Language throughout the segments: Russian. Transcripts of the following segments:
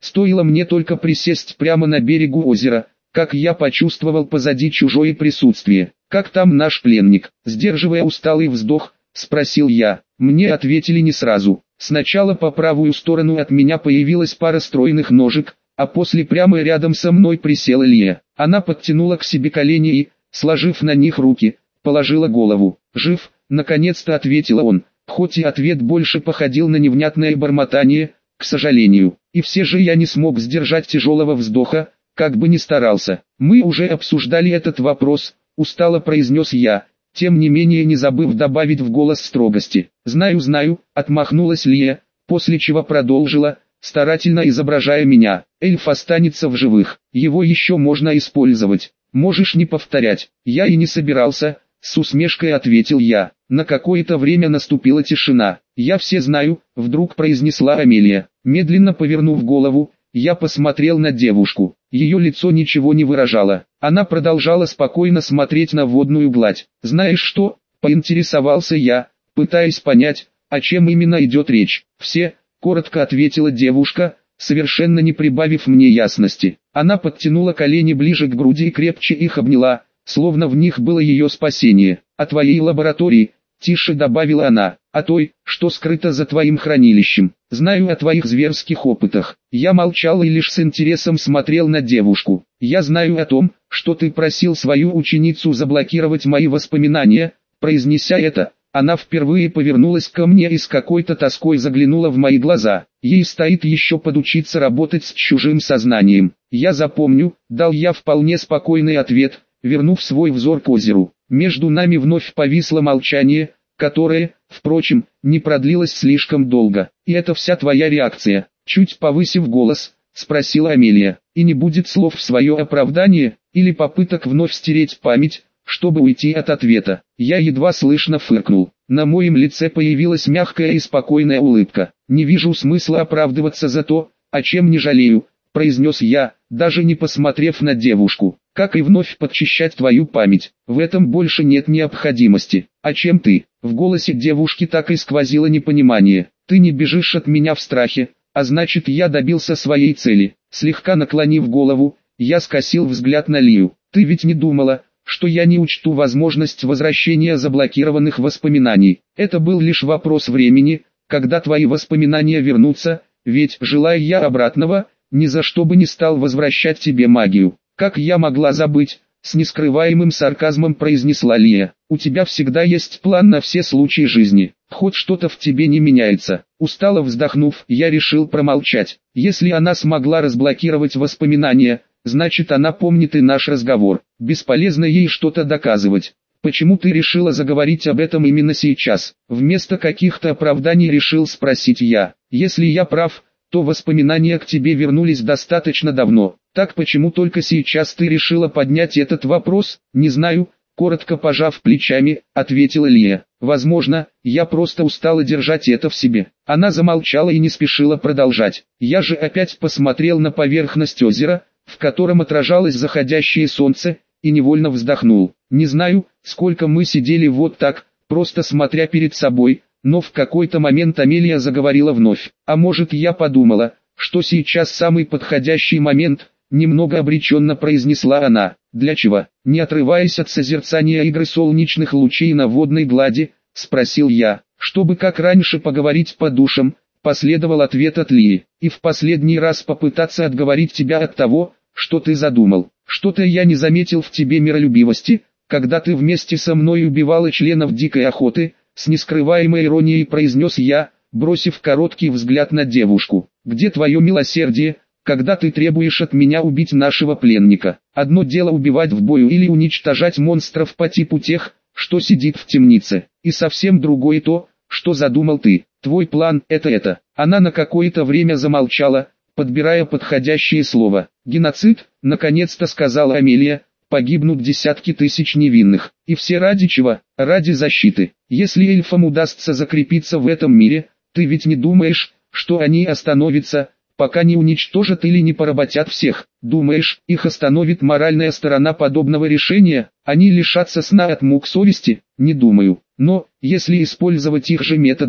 Стоило мне только присесть прямо на берегу озера, как я почувствовал позади чужое присутствие. «Как там наш пленник?» Сдерживая усталый вздох, спросил я. Мне ответили не сразу. Сначала по правую сторону от меня появилась пара стройных ножек, а после прямо рядом со мной присела Лия. Она подтянула к себе колени и, сложив на них руки, положила голову. «Жив?» — наконец-то ответил он, хоть и ответ больше походил на невнятное бормотание, к сожалению. И все же я не смог сдержать тяжелого вздоха, как бы ни старался. «Мы уже обсуждали этот вопрос», — устало произнес я, тем не менее не забыв добавить в голос строгости. «Знаю», — отмахнулась Лия, после чего продолжила, старательно изображая меня. «Эльф останется в живых, его еще можно использовать. Можешь не повторять». «Я и не собирался», — с усмешкой ответил я. На какое-то время наступила тишина. «Я все знаю», — вдруг произнесла Амелия. Медленно повернув голову, я посмотрел на девушку. Ее лицо ничего не выражало. Она продолжала спокойно смотреть на водную гладь. «Знаешь что?» — поинтересовался я, пытаясь понять, о чем именно идет речь. «Все», — коротко ответила девушка, совершенно не прибавив мне ясности. Она подтянула колени ближе к груди и крепче их обняла, словно в них было ее спасение. «О твоей лаборатории», — тише добавила она, — «о той, что скрыто за твоим хранилищем. Знаю о твоих зверских опытах». Я молчал и лишь с интересом смотрел на девушку. «Я знаю о том, что ты просил свою ученицу заблокировать мои воспоминания». Произнеся это, она впервые повернулась ко мне и с какой-то тоской заглянула в мои глаза. Ей стоит еще подучиться работать с чужим сознанием. «Я запомню», — дал я вполне спокойный ответ, вернув свой взор к озеру. Между нами вновь повисло молчание, которое, впрочем, не продлилось слишком долго. «И это вся твоя реакция?» Чуть повысив голос, спросила Амелия. «И не будет слов в свое оправдание, или попыток вновь стереть память, чтобы уйти от ответа?» Я едва слышно фыркнул. На моем лице появилась мягкая и спокойная улыбка. «Не вижу смысла оправдываться за то, о чем не жалею», произнес я, даже не посмотрев на девушку. «Как и вновь подчищать твою память, в этом больше нет необходимости». «А чем ты?» В голосе девушки так и сквозило непонимание. «Ты не бежишь от меня в страхе, а значит я добился своей цели». Слегка наклонив голову, я скосил взгляд на Лию. «Ты ведь не думала, что я не учту возможность возвращения заблокированных воспоминаний? Это был лишь вопрос времени, когда твои воспоминания вернутся, ведь, желая я обратного, ни за что бы не стал возвращать тебе магию». «Как я могла забыть?» — с нескрываемым сарказмом произнесла Лия. «У тебя всегда есть план на все случаи жизни. Хоть что-то в тебе не меняется». Устало вздохнув, я решил промолчать. Если она смогла разблокировать воспоминания, значит она помнит и наш разговор. Бесполезно ей что-то доказывать. «Почему ты решила заговорить об этом именно сейчас?» Вместо каких-то оправданий решил спросить я. «Если я прав, то воспоминания к тебе вернулись достаточно давно. Так почему только сейчас ты решила поднять этот вопрос?» «Не знаю», коротко пожав плечами, ответила Лия. «Возможно, я просто устала держать это в себе». Она замолчала и не спешила продолжать. Я же опять посмотрел на поверхность озера, в котором отражалось заходящее солнце, и невольно вздохнул. Не знаю, сколько мы сидели вот так, просто смотря перед собой, но в какой-то момент Амелия заговорила вновь. «А может, я подумала, что сейчас самый подходящий момент», немного обреченно произнесла она. «Для чего?» Не отрываясь от созерцания игры солнечных лучей на водной глади, спросил я. «Чтобы как раньше поговорить по душам», последовал ответ от Лии. «И в последний раз попытаться отговорить тебя от того, что ты задумал. Что-то я не заметил в тебе миролюбивости, когда ты вместе со мной убивала членов дикой охоты», с нескрываемой иронией произнес я, бросив короткий взгляд на девушку. «Где твое милосердие, когда ты требуешь от меня убить нашего пленника? Одно дело убивать в бою или уничтожать монстров по типу тех, что сидит в темнице, и совсем другое то, что задумал ты. Твой план – это». Она на какое-то время замолчала, подбирая подходящее слово. «Геноцид», – наконец-то сказала Амелия. «Погибнут десятки тысяч невинных. И все ради чего? Ради защиты. Если эльфам удастся закрепиться в этом мире, ты ведь не думаешь, что они остановятся, пока не уничтожат или не поработят всех? Думаешь, их остановит моральная сторона подобного решения? Они лишатся сна от мук совести? Не думаю. Но, если использовать их же методы,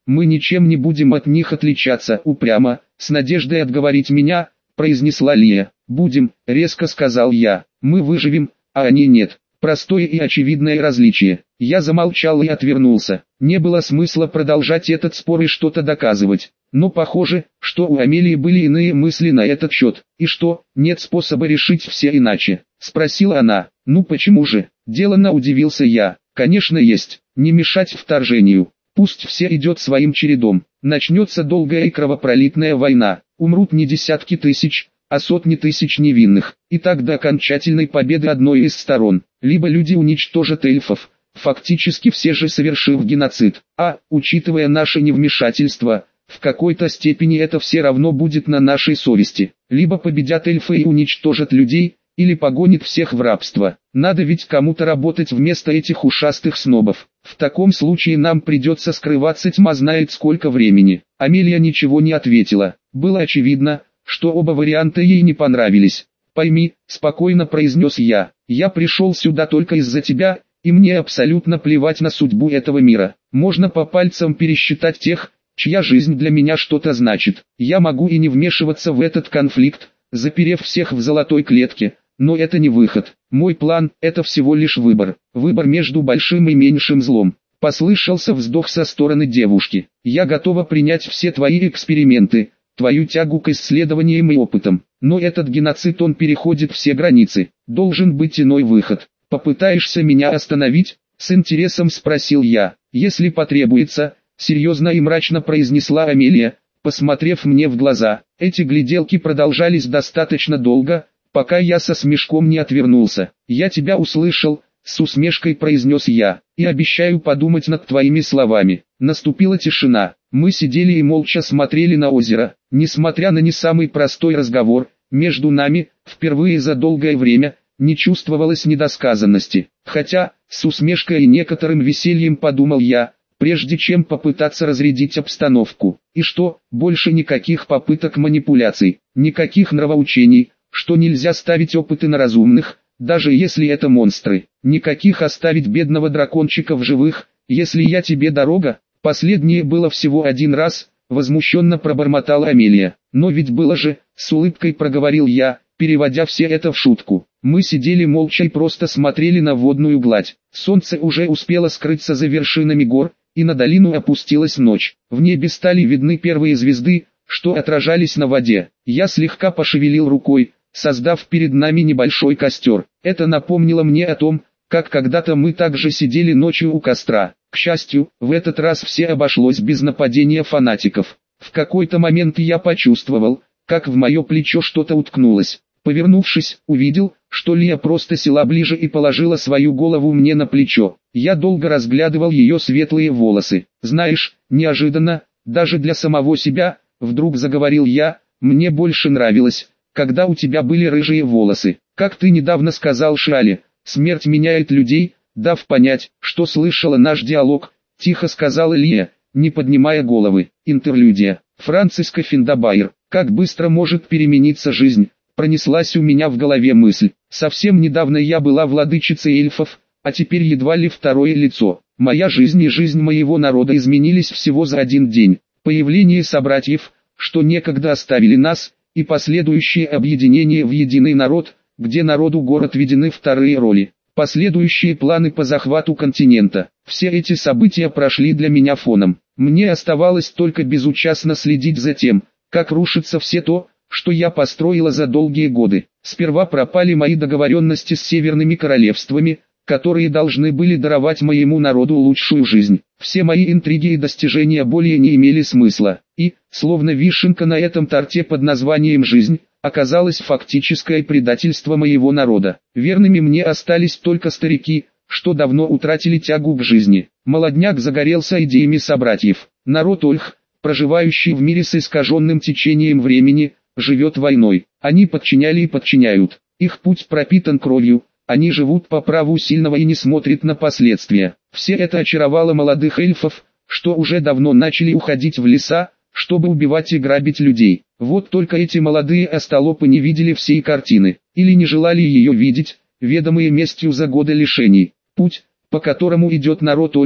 мы ничем не будем от них отличаться. Упрямо, с надеждой отговорить меня, произнесла Лия. Будем, резко сказал я, мы выживем, а они нет. Простое и очевидное различие. Я замолчал и отвернулся. Не было смысла продолжать этот спор и что-то доказывать. Но похоже, что у Амелии были иные мысли на этот счет. И что, нет способа решить все иначе? Спросила она. Ну почему же? Деланно удивился я. Конечно есть. Не мешать вторжению. Пусть все идет своим чередом. Начнется долгая и кровопролитная война. Умрут не десятки тысяч, а сотни тысяч невинных. И так до окончательной победы одной из сторон. Либо люди уничтожат эльфов, фактически все же совершив геноцид. А, учитывая наше невмешательство, в какой-то степени это все равно будет на нашей совести. Либо победят эльфы и уничтожат людей, или погонит всех в рабство. Надо ведь кому-то работать вместо этих ушастых снобов. В таком случае нам придется скрываться тьма знает сколько времени. Амелия ничего не ответила. Было очевидно, что оба варианта ей не понравились. «Пойми», — спокойно произнес я пришел сюда только из-за тебя, и мне абсолютно плевать на судьбу этого мира. Можно по пальцам пересчитать тех, чья жизнь для меня что-то значит. Я могу и не вмешиваться в этот конфликт, заперев всех в золотой клетке, но это не выход. Мой план – это всего лишь выбор. Выбор между большим и меньшим злом. Послышался вздох со стороны девушки. Я готова принять все твои эксперименты, твою тягу к исследованиям и опытам. Но этот геноцид он переходит все границы. Должен быть иной выход. Попытаешься меня остановить? С интересом спросил я. Если потребуется, серьезно и мрачно произнесла Амелия, посмотрев мне в глаза. Эти гляделки продолжались достаточно долго, пока я со смешком не отвернулся. «Я тебя услышал», — с усмешкой произнес я, — «и обещаю подумать над твоими словами». Наступила тишина. Мы сидели и молча смотрели на озеро. Несмотря на не самый простой разговор, между нами, впервые за долгое время, не чувствовалось недосказанности. Хотя, с усмешкой и некоторым весельем подумал я, прежде чем попытаться разрядить обстановку. И что, больше никаких попыток манипуляций, никаких нравоучений, что нельзя ставить опыты на разумных, даже если это монстры. Никаких оставить бедного дракончика в живых, если я тебе дорога. Последнее было всего один раз, возмущенно пробормотала Амелия. Но ведь было же, с улыбкой проговорил я, переводя все это в шутку. Мы сидели молча и просто смотрели на водную гладь. Солнце уже успело скрыться за вершинами гор, и на долину опустилась ночь. В небе стали видны первые звезды, что отражались на воде. Я слегка пошевелил рукой, создав перед нами небольшой костер. Это напомнило мне о том, как когда-то мы также сидели ночью у костра. К счастью, в этот раз все обошлось без нападения фанатиков. В какой-то момент я почувствовал, как в мое плечо что-то уткнулось. Повернувшись, увидел, что Лия просто села ближе и положила свою голову мне на плечо. Я долго разглядывал ее светлые волосы. «Знаешь, неожиданно, даже для самого себя», — вдруг заговорил я, — «мне больше нравилось, когда у тебя были рыжие волосы. Как ты недавно сказал Шиале, смерть меняет людей», дав понять, что слышала наш диалог, тихо сказала Лия, не поднимая головы. Интерлюдия. Франциско Финдабайр. Как быстро может перемениться жизнь, пронеслась у меня в голове мысль. Совсем недавно я была владычицей эльфов, а теперь едва ли второе лицо. Моя жизнь и жизнь моего народа изменились всего за один день. Появление собратьев, что некогда оставили нас, и последующее объединение в единый народ, где народу город ведены вторые роли. Последующие планы по захвату континента. Все эти события прошли для меня фоном. Мне оставалось только безучастно следить за тем, как рушится все то, что я построила за долгие годы. Сперва пропали мои договоренности с северными королевствами, которые должны были даровать моему народу лучшую жизнь. Все мои интриги и достижения более не имели смысла. И, словно вишенка на этом торте под названием «жизнь», оказалось фактическое предательство моего народа. Верными мне остались только старики, что давно утратили тягу к жизни. Молодняк загорелся идеями собратьев. Народ Ольх, проживающий в мире с искаженным течением времени, живет войной. Они подчиняли и подчиняют. Их путь пропитан кровью, они живут по праву сильного и не смотрят на последствия. Все это очаровало молодых эльфов, что уже давно начали уходить в леса, чтобы убивать и грабить людей. Вот только эти молодые остолопы не видели всей картины, или не желали ее видеть, ведомые местью за годы лишений. Путь, по которому идет народ Ольх,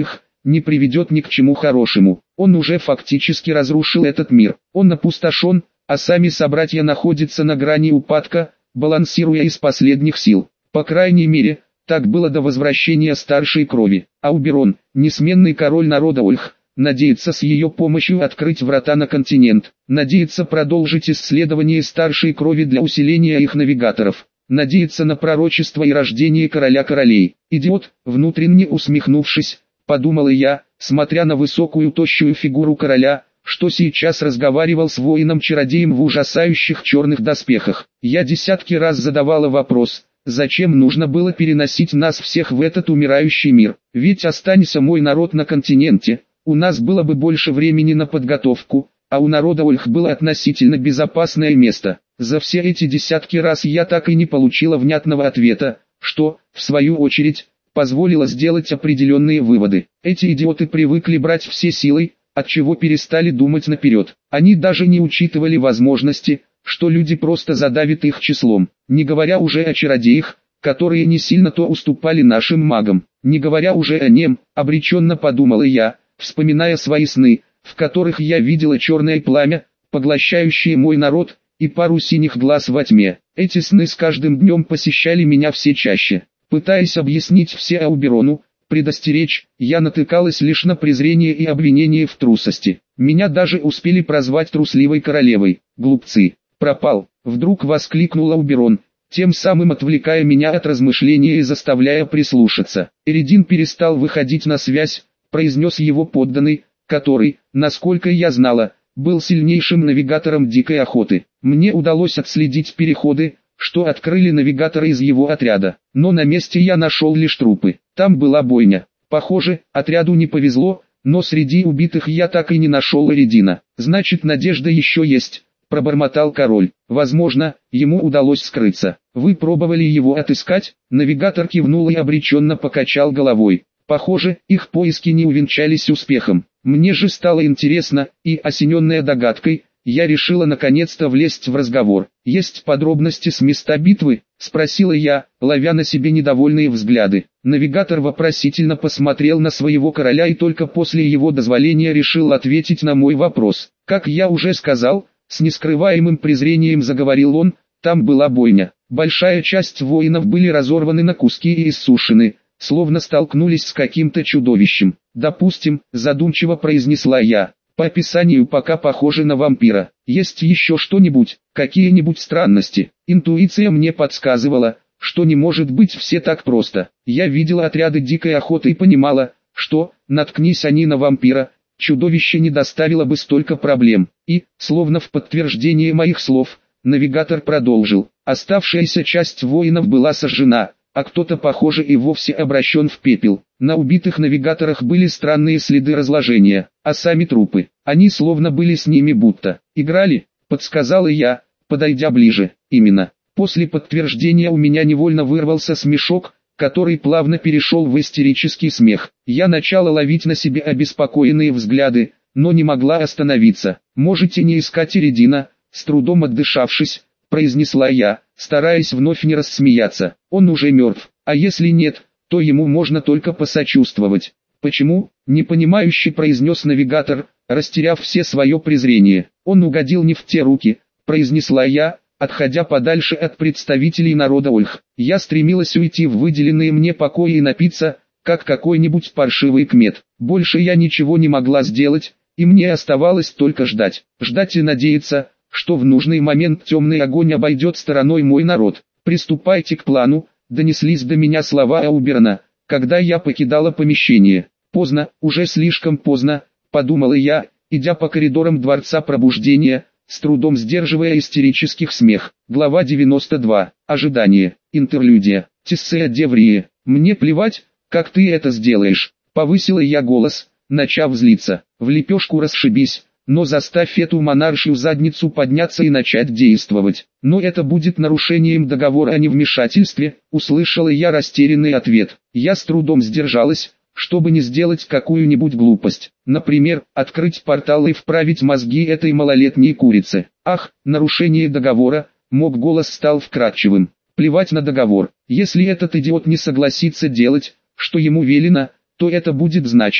не приведет ни к чему хорошему. Он уже фактически разрушил этот мир. Он опустошен, а сами собратья находятся на грани упадка, балансируя из последних сил. По крайней мере, так было до возвращения старшей крови. Ауберон, несменный король народа Ольх, надеется с ее помощью открыть врата на континент. Надеется продолжить исследование старшей крови для усиления их навигаторов. Надеется на пророчество и рождение короля королей. Идиот, внутренне усмехнувшись, подумал я, смотря на высокую тощую фигуру короля, что сейчас разговаривал с воином-чародеем в ужасающих черных доспехах. Я десятки раз задавала вопрос, зачем нужно было переносить нас всех в этот умирающий мир? Ведь останься мой народ на континенте, у нас было бы больше времени на подготовку, а у народа Ольх было относительно безопасное место. За все эти десятки раз я так и не получила внятного ответа, что, в свою очередь, позволило сделать определенные выводы. Эти идиоты привыкли брать все силой, отчего перестали думать наперед. Они даже не учитывали возможности, что люди просто задавят их числом, не говоря уже о чародеях, которые не сильно-то уступали нашим магам, не говоря уже о нем, обреченно подумала я, вспоминая свои сны, в которых я видела черное пламя, поглощающее мой народ, и пару синих глаз во тьме. Эти сны с каждым днем посещали меня все чаще. Пытаясь объяснить все Ауберону, предостеречь, я натыкалась лишь на презрение и обвинение в трусости. Меня даже успели прозвать трусливой королевой. Глупцы. Пропал. Вдруг воскликнул Ауберон, тем самым отвлекая меня от размышления и заставляя прислушаться. Эридин перестал выходить на связь, произнес его подданный, который, насколько я знала, был сильнейшим навигатором дикой охоты. Мне удалось отследить переходы, что открыли навигаторы из его отряда, но на месте я нашел лишь трупы. Там была бойня. Похоже, отряду не повезло, но среди убитых я так и не нашел Эридина. Значит, надежда еще есть, пробормотал король. Возможно, ему удалось скрыться. Вы пробовали его отыскать? Навигатор кивнул и обреченно покачал головой. Похоже, их поиски не увенчались успехом. Мне же стало интересно, и, осененная догадкой, я решила наконец-то влезть в разговор. «Есть подробности с места битвы?» – спросила я, ловя на себе недовольные взгляды. Навигатор вопросительно посмотрел на своего короля и только после его дозволения решил ответить на мой вопрос. «Как я уже сказал», – с нескрываемым презрением заговорил он, – «там была бойня. Большая часть воинов были разорваны на куски и иссушены, словно столкнулись с каким-то чудовищем. Допустим», – задумчиво произнесла я. «По описанию пока похоже на вампира. Есть еще что-нибудь, какие-нибудь странности?» Интуиция мне подсказывала, что не может быть все так просто. Я видела отряды дикой охоты и понимала, что, наткнись они на вампира, чудовище не доставило бы столько проблем. И, словно в подтверждение моих слов, навигатор продолжил. Оставшаяся часть воинов была сожжена, а кто-то, похоже, и вовсе обращен в пепел. На убитых навигаторах были странные следы разложения, а сами трупы, они словно были с ними будто играли, подсказала я, подойдя ближе. Именно. После подтверждения у меня невольно вырвался смешок, который плавно перешел в истерический смех. Я начала ловить на себе обеспокоенные взгляды, но не могла остановиться. «Можете не искать Эридина», с трудом отдышавшись, произнесла я, стараясь вновь не рассмеяться. «Он уже мертв, а если нет, то ему можно только посочувствовать». «Почему?» – непонимающе произнес навигатор, растеряв все свое презрение. «Он угодил не в те руки», – произнесла я, отходя подальше от представителей народа Ольх. Я стремилась уйти в выделенные мне покои и напиться, как какой-нибудь паршивый кмет. Больше я ничего не могла сделать, и мне оставалось только ждать. Ждать и надеяться, что в нужный момент темный огонь обойдет стороной мой народ. «Приступайте к плану», — донеслись до меня слова Ауберона, когда я покидала помещение. «Поздно, уже слишком поздно», — подумала я, идя по коридорам Дворца Пробуждения, с трудом сдерживая истерических смех. Глава 92. Ожидание. Интерлюдия. Тессея Деврия. «Мне плевать, как ты это сделаешь», — повысила я голос, начав злиться. «В лепешку расшибись, но заставь эту монаршью задницу подняться и начать действовать». «Но это будет нарушением договора о невмешательстве», — услышала я растерянный ответ. Я с трудом сдержалась, чтобы не сделать какую-нибудь глупость. Например, открыть портал и вправить мозги этой малолетней курице. «Ах, нарушение договора», — мой голос стал вкрадчивым. «Плевать на договор. Если этот идиот не согласится делать, что ему велено, то это будет значить,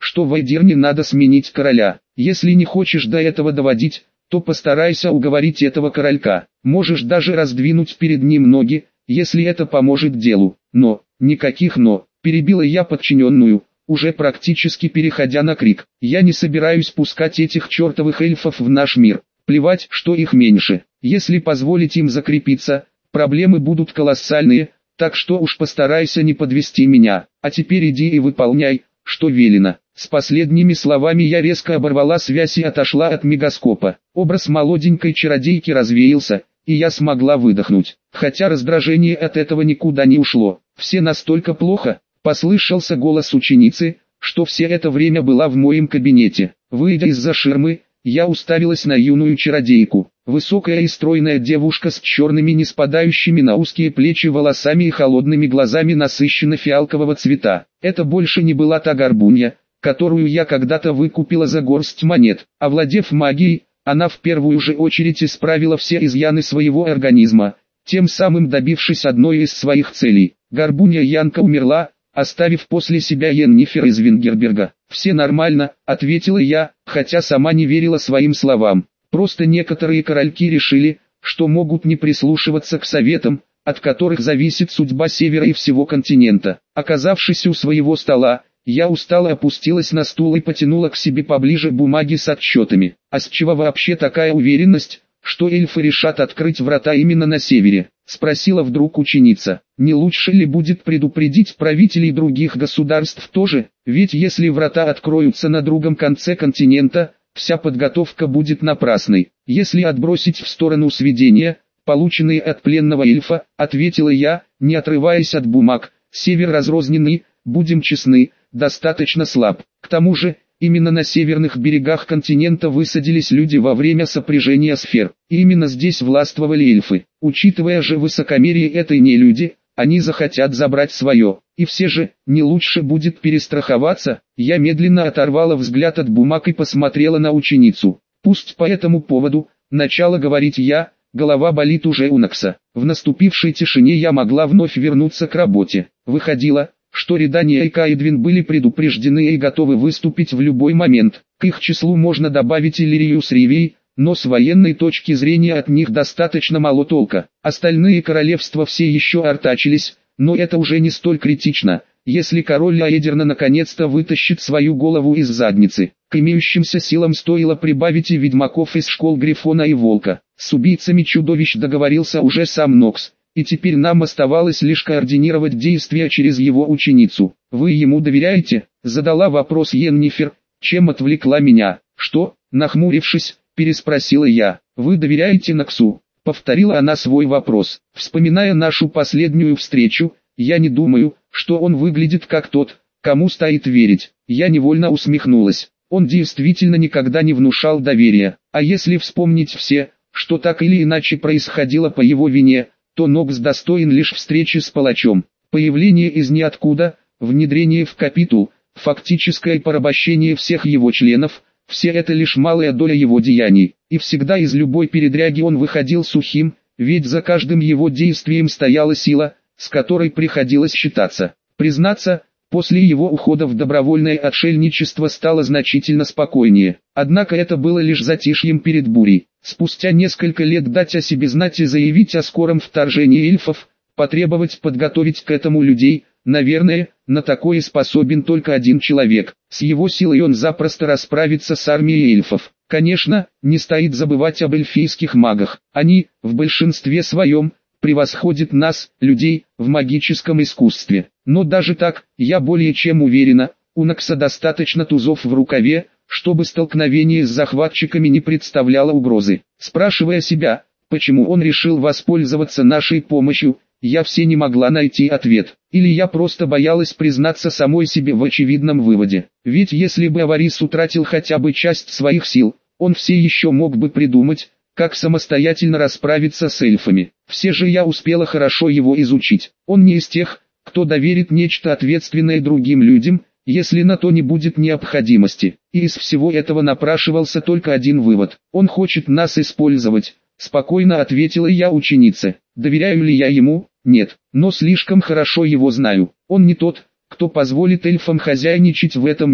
что в Эдирне надо сменить короля. Если не хочешь до этого доводить, то постарайся уговорить этого королька. Можешь даже раздвинуть перед ним ноги, если это поможет делу. Но, никаких «но», перебила я подчиненную, уже практически переходя на крик. Я не собираюсь пускать этих чертовых эльфов в наш мир. Плевать, что их меньше. Если позволить им закрепиться, проблемы будут колоссальные, так что уж постарайся не подвести меня. А теперь иди и выполняй, что велено. С последними словами я резко оборвала связь и отошла от мегаскопа. Образ молоденькой чародейки развеялся, и я смогла выдохнуть. Хотя раздражение от этого никуда не ушло. Все настолько плохо, послышался голос ученицы, что все это время была в моем кабинете. Выйдя из-за ширмы, я уставилась на юную чародейку. Высокая и стройная девушка с черными не спадающими на узкие плечи волосами и холодными глазами насыщенно-фиалкового цвета. Это больше не была та горбунья, которую я когда-то выкупила за горсть монет. Овладев магией, она в первую же очередь исправила все изъяны своего организма, тем самым добившись одной из своих целей. Горбунья Янка умерла, оставив после себя Йеннифер из Вингерберга. «Все нормально», — ответила я, хотя сама не верила своим словам. Просто некоторые корольки решили, что могут не прислушиваться к советам, от которых зависит судьба Севера и всего континента. Оказавшись у своего стола, я устало опустилась на стул и потянула к себе поближе бумаги с отчетами. «А с чего вообще такая уверенность, что эльфы решат открыть врата именно на севере?» — спросила вдруг ученица. «Не лучше ли будет предупредить правителей других государств тоже? Ведь если врата откроются на другом конце континента, вся подготовка будет напрасной. Если отбросить в сторону сведения, полученные от пленного эльфа», — ответила я, не отрываясь от бумаг, «север разрозненный, будем честны, достаточно слаб. К тому же, именно на северных берегах континента высадились люди во время сопряжения сфер. И именно здесь властвовали эльфы. Учитывая же высокомерие этой нелюди, они захотят забрать свое. И все же, не лучше будет перестраховаться?» Я медленно оторвала взгляд от бумаг и посмотрела на ученицу. «Пусть по этому поводу», — начала говорить я, голова болит уже у Нокса. В наступившей тишине я могла вновь вернуться к работе. Выходило, что Редания и Каэдвин были предупреждены и готовы выступить в любой момент. К их числу можно добавить Иллирию с Ривией, но с военной точки зрения от них достаточно мало толка. Остальные королевства все еще артачились, но это уже не столь критично, если король Аэдерна наконец-то вытащит свою голову из задницы. К имеющимся силам стоило прибавить и ведьмаков из школ Грифона и Волка. С убийцами чудовищ договорился уже сам Нокс, и теперь нам оставалось лишь координировать действия через его ученицу. «Вы ему доверяете?» — задала вопрос Йеннифер, чем отвлекла меня. «Что?» — нахмурившись, переспросила я. «Вы доверяете Ноксу?» — повторила она свой вопрос. Вспоминая нашу последнюю встречу, я не думаю, что он выглядит как тот, кому стоит верить. Я невольно усмехнулась. Он действительно никогда не внушал доверия. А если вспомнить все, что так или иначе происходило по его вине, то Нокс достоин лишь встречи с палачом. Появление из ниоткуда, внедрение в капитул, фактическое порабощение всех его членов — все это лишь малая доля его деяний. И всегда из любой передряги он выходил сухим, ведь за каждым его действием стояла сила, с которой приходилось считаться. Признаться, после его ухода в добровольное отшельничество стало значительно спокойнее. Однако это было лишь затишьем перед бурей. Спустя несколько лет дать о себе знать и заявить о скором вторжении эльфов, потребовать подготовить к этому людей, наверное, на такое способен только один человек. С его силой он запросто расправится с армией эльфов. Конечно, не стоит забывать об эльфийских магах. Они, в большинстве своем, превосходят нас, людей, в магическом искусстве. Но даже так, я более чем уверена, у Нокса достаточно тузов в рукаве, чтобы столкновение с захватчиками не представляло угрозы. Спрашивая себя, почему он решил воспользоваться нашей помощью, я все не могла найти ответ. Или я просто боялась признаться самой себе в очевидном выводе. Ведь если бы Аварис утратил хотя бы часть своих сил, он все еще мог бы придумать, как самостоятельно расправиться с эльфами. Все же я успела хорошо его изучить. Он не из тех, кто доверит нечто ответственное другим людям, если на то не будет необходимости. И из всего этого напрашивался только один вывод. Он хочет нас использовать. Спокойно ответила я ученице. Доверяю ли я ему? Нет, но слишком хорошо его знаю. Он не тот, кто позволит эльфам хозяйничать в этом мире.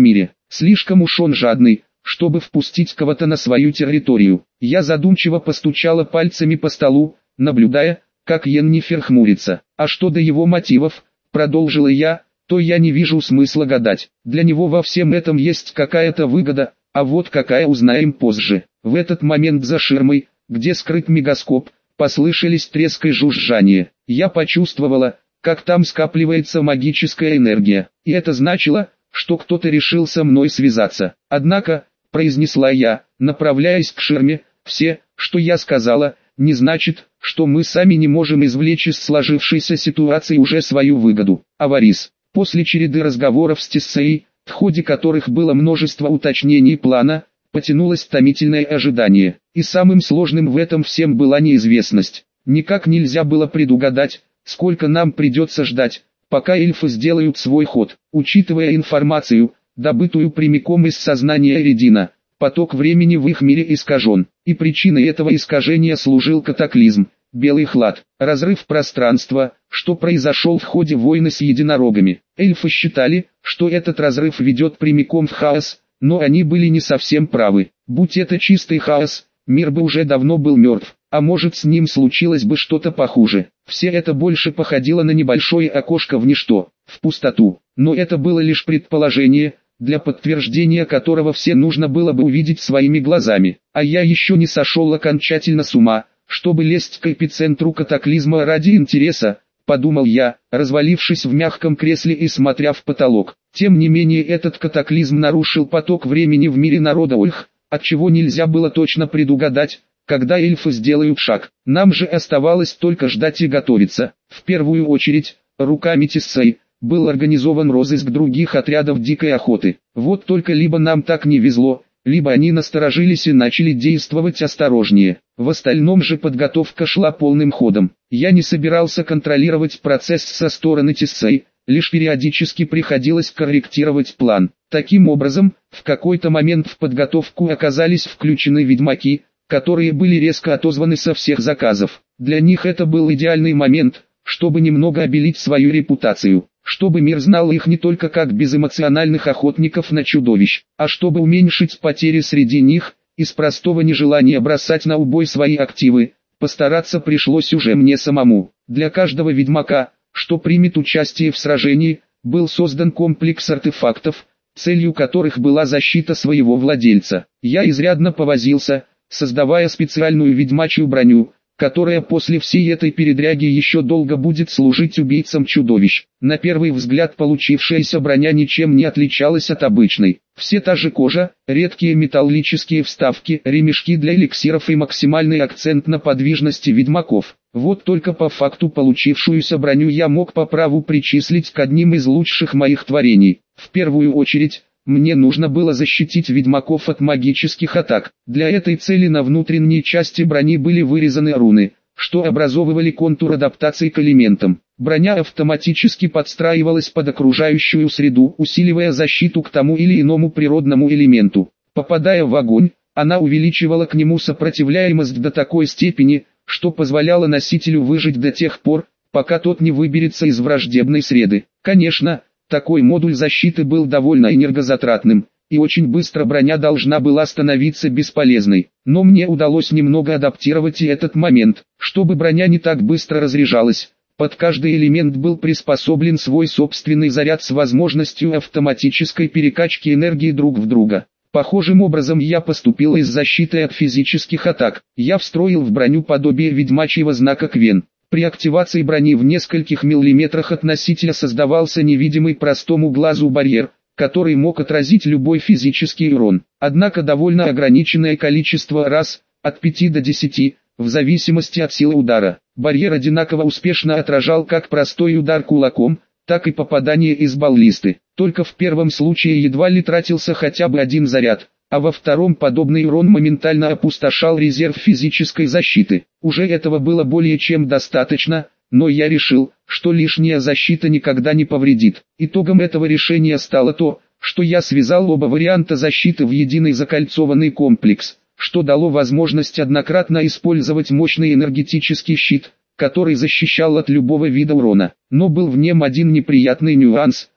Слишком уж он жадный, чтобы впустить кого-то на свою территорию. Я задумчиво постучала пальцами по столу, наблюдая, как Йеннифер хмурится. А что до его мотивов, продолжила я, то я не вижу смысла гадать. Для него во всем этом есть какая-то выгода, а вот какая узнаем позже. В этот момент за ширмой, где скрыт мегаскоп, послышались треск и жужжание. Я почувствовала, как там скапливается магическая энергия, и это значило, что кто-то решил со мной связаться. Однако, произнесла я, направляясь к ширме, все, что я сказала, не значит, что мы сами не можем извлечь из сложившейся ситуации уже свою выгоду. Аварис, после череды разговоров с Тессеей, в ходе которых было множество уточнений плана, потянулось томительное ожидание, и самым сложным в этом всем была неизвестность. Никак нельзя было предугадать, сколько нам придется ждать, пока эльфы сделают свой ход. Учитывая информацию, добытую прямиком из сознания Эредина, поток времени в их мире искажен, и причиной этого искажения служил катаклизм, белый хлад, разрыв пространства, что произошел в ходе войны с единорогами. Эльфы считали, что этот разрыв ведет прямиком в хаос, но они были не совсем правы. Будь это чистый хаос, мир бы уже давно был мертв, а может с ним случилось бы что-то похуже. Все это больше походило на небольшое окошко в ничто, в пустоту, но это было лишь предположение, для подтверждения которого все нужно было бы увидеть своими глазами. А я еще не сошел окончательно с ума, чтобы лезть к эпицентру катаклизма ради интереса, подумал я, развалившись в мягком кресле и смотря в потолок. Тем не менее этот катаклизм нарушил поток времени в мире народа Ольх, отчего нельзя было точно предугадать, когда эльфы сделают шаг. Нам же оставалось только ждать и готовиться. В первую очередь, руками Тессей, был организован розыск других отрядов дикой охоты. Вот только либо нам так не везло, либо они насторожились и начали действовать осторожнее. В остальном же подготовка шла полным ходом. Я не собирался контролировать процесс со стороны Тессей, лишь периодически приходилось корректировать план. Таким образом, в какой-то момент в подготовку оказались включены ведьмаки, которые были резко отозваны со всех заказов. Для них это был идеальный момент, чтобы немного обелить свою репутацию, чтобы мир знал их не только как безэмоциональных охотников на чудовищ, а чтобы уменьшить потери среди них, из простого нежелания бросать на убой свои активы, постараться пришлось уже мне самому. Для каждого ведьмака, что примет участие в сражении, был создан комплекс артефактов, целью которых была защита своего владельца. Я изрядно повозился, создавая специальную ведьмачью броню, которая после всей этой передряги еще долго будет служить убийцам чудовищ. На первый взгляд получившаяся броня ничем не отличалась от обычной. Все та же кожа, редкие металлические вставки, ремешки для эликсиров и максимальный акцент на подвижности ведьмаков. Вот только по факту получившуюся броню я мог по праву причислить к одним из лучших моих творений. В первую очередь, мне нужно было защитить ведьмаков от магических атак. Для этой цели на внутренней части брони были вырезаны руны, что образовывали контур адаптации к элементам. Броня автоматически подстраивалась под окружающую среду, усиливая защиту к тому или иному природному элементу. Попадая в огонь, она увеличивала к нему сопротивляемость до такой степени, что позволяла носителю выжить до тех пор, пока тот не выберется из враждебной среды. Конечно, такой модуль защиты был довольно энергозатратным, и очень быстро броня должна была становиться бесполезной. Но мне удалось немного адаптировать и этот момент, чтобы броня не так быстро разряжалась. Под каждый элемент был приспособлен свой собственный заряд с возможностью автоматической перекачки энергии друг в друга. Похожим образом я поступил и с защитой от физических атак. Я встроил в броню подобие ведьмачьего знака Квен. При активации брони в нескольких миллиметрах от носителя создавался невидимый простому глазу барьер, который мог отразить любой физический урон. Однако довольно ограниченное количество раз, от 5 до 10, в зависимости от силы удара. Барьер одинаково успешно отражал как простой удар кулаком, так и попадание из баллисты. Только в первом случае едва ли тратился хотя бы один заряд, а во втором подобный урон моментально опустошал резерв физической защиты. Уже этого было более чем достаточно, но я решил, что лишняя защита никогда не повредит. Итогом этого решения стало то, что я связал оба варианта защиты в единый закольцованный комплекс, что дало возможность однократно использовать мощный энергетический щит, который защищал от любого вида урона. Но был в нем один неприятный нюанс.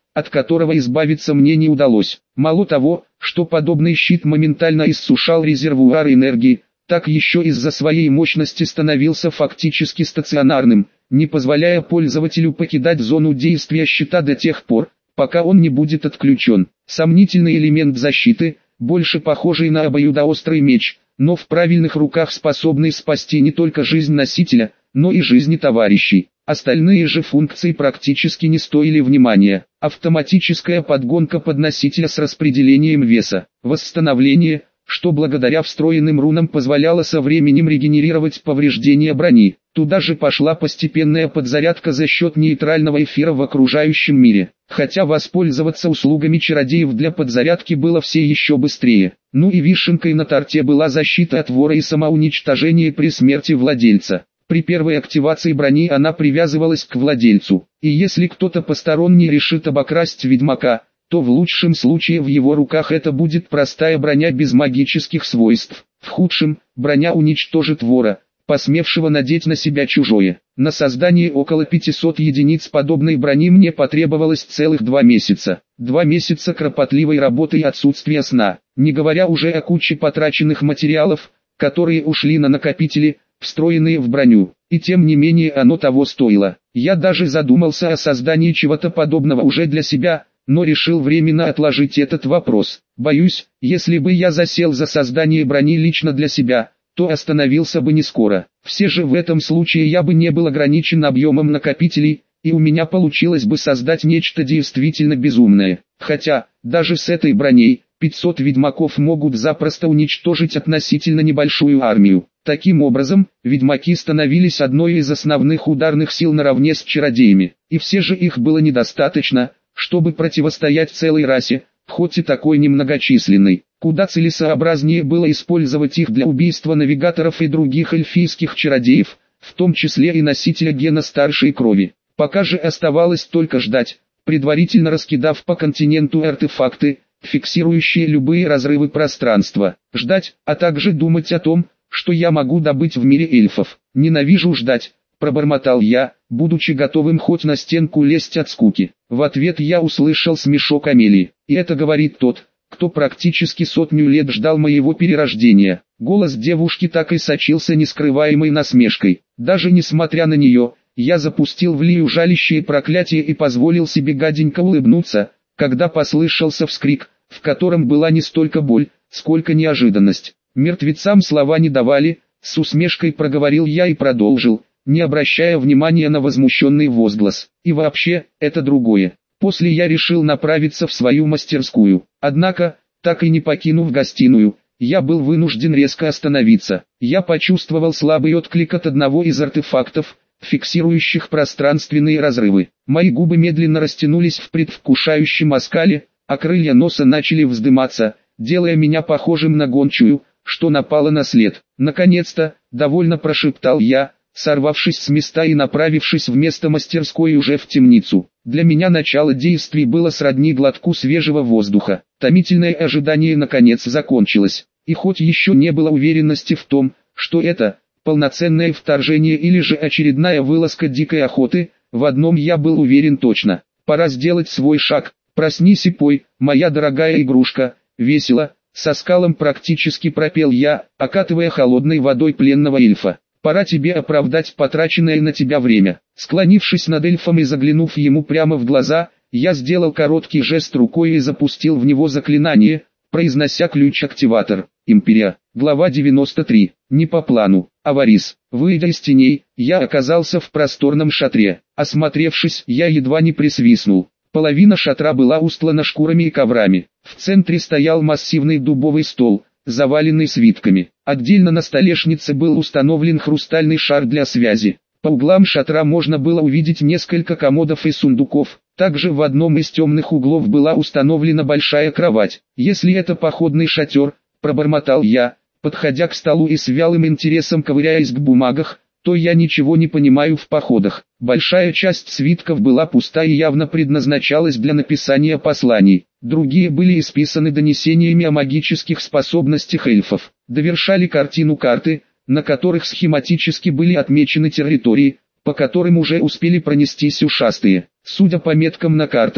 от которого избавиться мне не удалось. Мало того, что подобный щит моментально иссушал резервуар энергии, так еще из-за своей мощности становился фактически стационарным, не позволяя пользователю покидать зону действия щита до тех пор, пока он не будет отключен. Сомнительный элемент защиты, больше похожий на обоюдоострый меч, но в правильных руках способный спасти не только жизнь носителя, но и жизни товарищей. Остальные же функции практически не стоили внимания. Автоматическая подгонка подносителя с распределением веса, восстановление, что благодаря встроенным рунам позволяло со временем регенерировать повреждения брони. Туда же пошла постепенная подзарядка за счет нейтрального эфира в окружающем мире. Хотя воспользоваться услугами чародеев для подзарядки было все еще быстрее. Ну и вишенкой на торте была защита от вора и самоуничтожение при смерти владельца. При первой активации брони она привязывалась к владельцу, и если кто-то посторонний решит обокрасть ведьмака, то в лучшем случае в его руках это будет простая броня без магических свойств. В худшем, броня уничтожит вора, посмевшего надеть на себя чужое. На создание около 500 единиц подобной брони мне потребовалось целых 2 месяца. 2 месяца кропотливой работы и отсутствия сна, не говоря уже о куче потраченных материалов, которые ушли на накопители, встроенные в броню, и тем не менее оно того стоило. Я даже задумался о создании чего-то подобного уже для себя, но решил временно отложить этот вопрос. Боюсь, если бы я засел за создание брони лично для себя, то остановился бы не скоро. Все же в этом случае я бы не был ограничен объемом накопителей, и у меня получилось бы создать нечто действительно безумное. Хотя, даже с этой броней, 500 ведьмаков могут запросто уничтожить относительно небольшую армию. Таким образом, ведьмаки становились одной из основных ударных сил наравне с чародеями, и все же их было недостаточно, чтобы противостоять целой расе, хоть и такой немногочисленной. Куда целесообразнее было использовать их для убийства навигаторов и других эльфийских чародеев, в том числе и носителя гена старшей крови. Пока же оставалось только ждать, предварительно раскидав по континенту артефакты, фиксирующие любые разрывы пространства. Ждать, а также думать о том, что я могу добыть в мире эльфов. Ненавижу ждать, пробормотал я, будучи готовым хоть на стенку лезть от скуки. В ответ я услышал смешок Амелии. И это говорит тот, кто практически 100 лет ждал моего перерождения. Голос девушки так и сочился нескрываемой насмешкой. Даже несмотря на нее, я запустил в Лию жалящее проклятие и позволил себе гаденько улыбнуться, когда послышался вскрик, в котором была не столько боль, сколько неожиданность. Мертвецам слова не давали, с усмешкой проговорил я и продолжил, не обращая внимания на возмущенный возглас. И вообще, это другое. После я решил направиться в свою мастерскую. Однако, так и не покинув гостиную, я был вынужден резко остановиться. Я почувствовал слабый отклик от одного из артефактов, фиксирующих пространственные разрывы. Мои губы медленно растянулись в предвкушающем оскале, а крылья носа начали вздыматься, делая меня похожим на гончую, что напала на след. Наконец-то, довольно прошептал я, сорвавшись с места и направившись вместо мастерской уже в темницу. Для меня начало действий было сродни глотку свежего воздуха. Томительное ожидание наконец закончилось, и хоть еще не было уверенности в том, что это полноценное вторжение или же очередная вылазка дикой охоты, в одном я был уверен точно. Пора сделать свой шаг. Проснись и пой, моя дорогая игрушка, весело, со скалом практически пропел я, окатывая холодной водой пленного эльфа. Пора тебе оправдать потраченное на тебя время. Склонившись над эльфом и заглянув ему прямо в глаза, я сделал короткий жест рукой и запустил в него заклинание, произнося ключ-активатор. Империя. Глава 93. Не по плану. Аварис. Выйдя из теней, я оказался в просторном шатре. Осмотревшись, я едва не присвистнул. Половина шатра была устлана шкурами и коврами. В центре стоял массивный дубовый стол, заваленный свитками. Отдельно на столешнице был установлен хрустальный шар для связи. По углам шатра можно было увидеть несколько комодов и сундуков. Также в одном из темных углов была установлена большая кровать. Если это походный шатер, пробормотал я, подходя к столу и с вялым интересом ковыряясь в бумагах, то я ничего не понимаю в походах. Большая часть свитков была пуста и явно предназначалась для написания посланий. Другие были исписаны донесениями о магических способностях эльфов. Довершали картину карты, на которых схематически были отмечены территории, по которым уже успели пронестись ушастые. Судя по меткам на картах,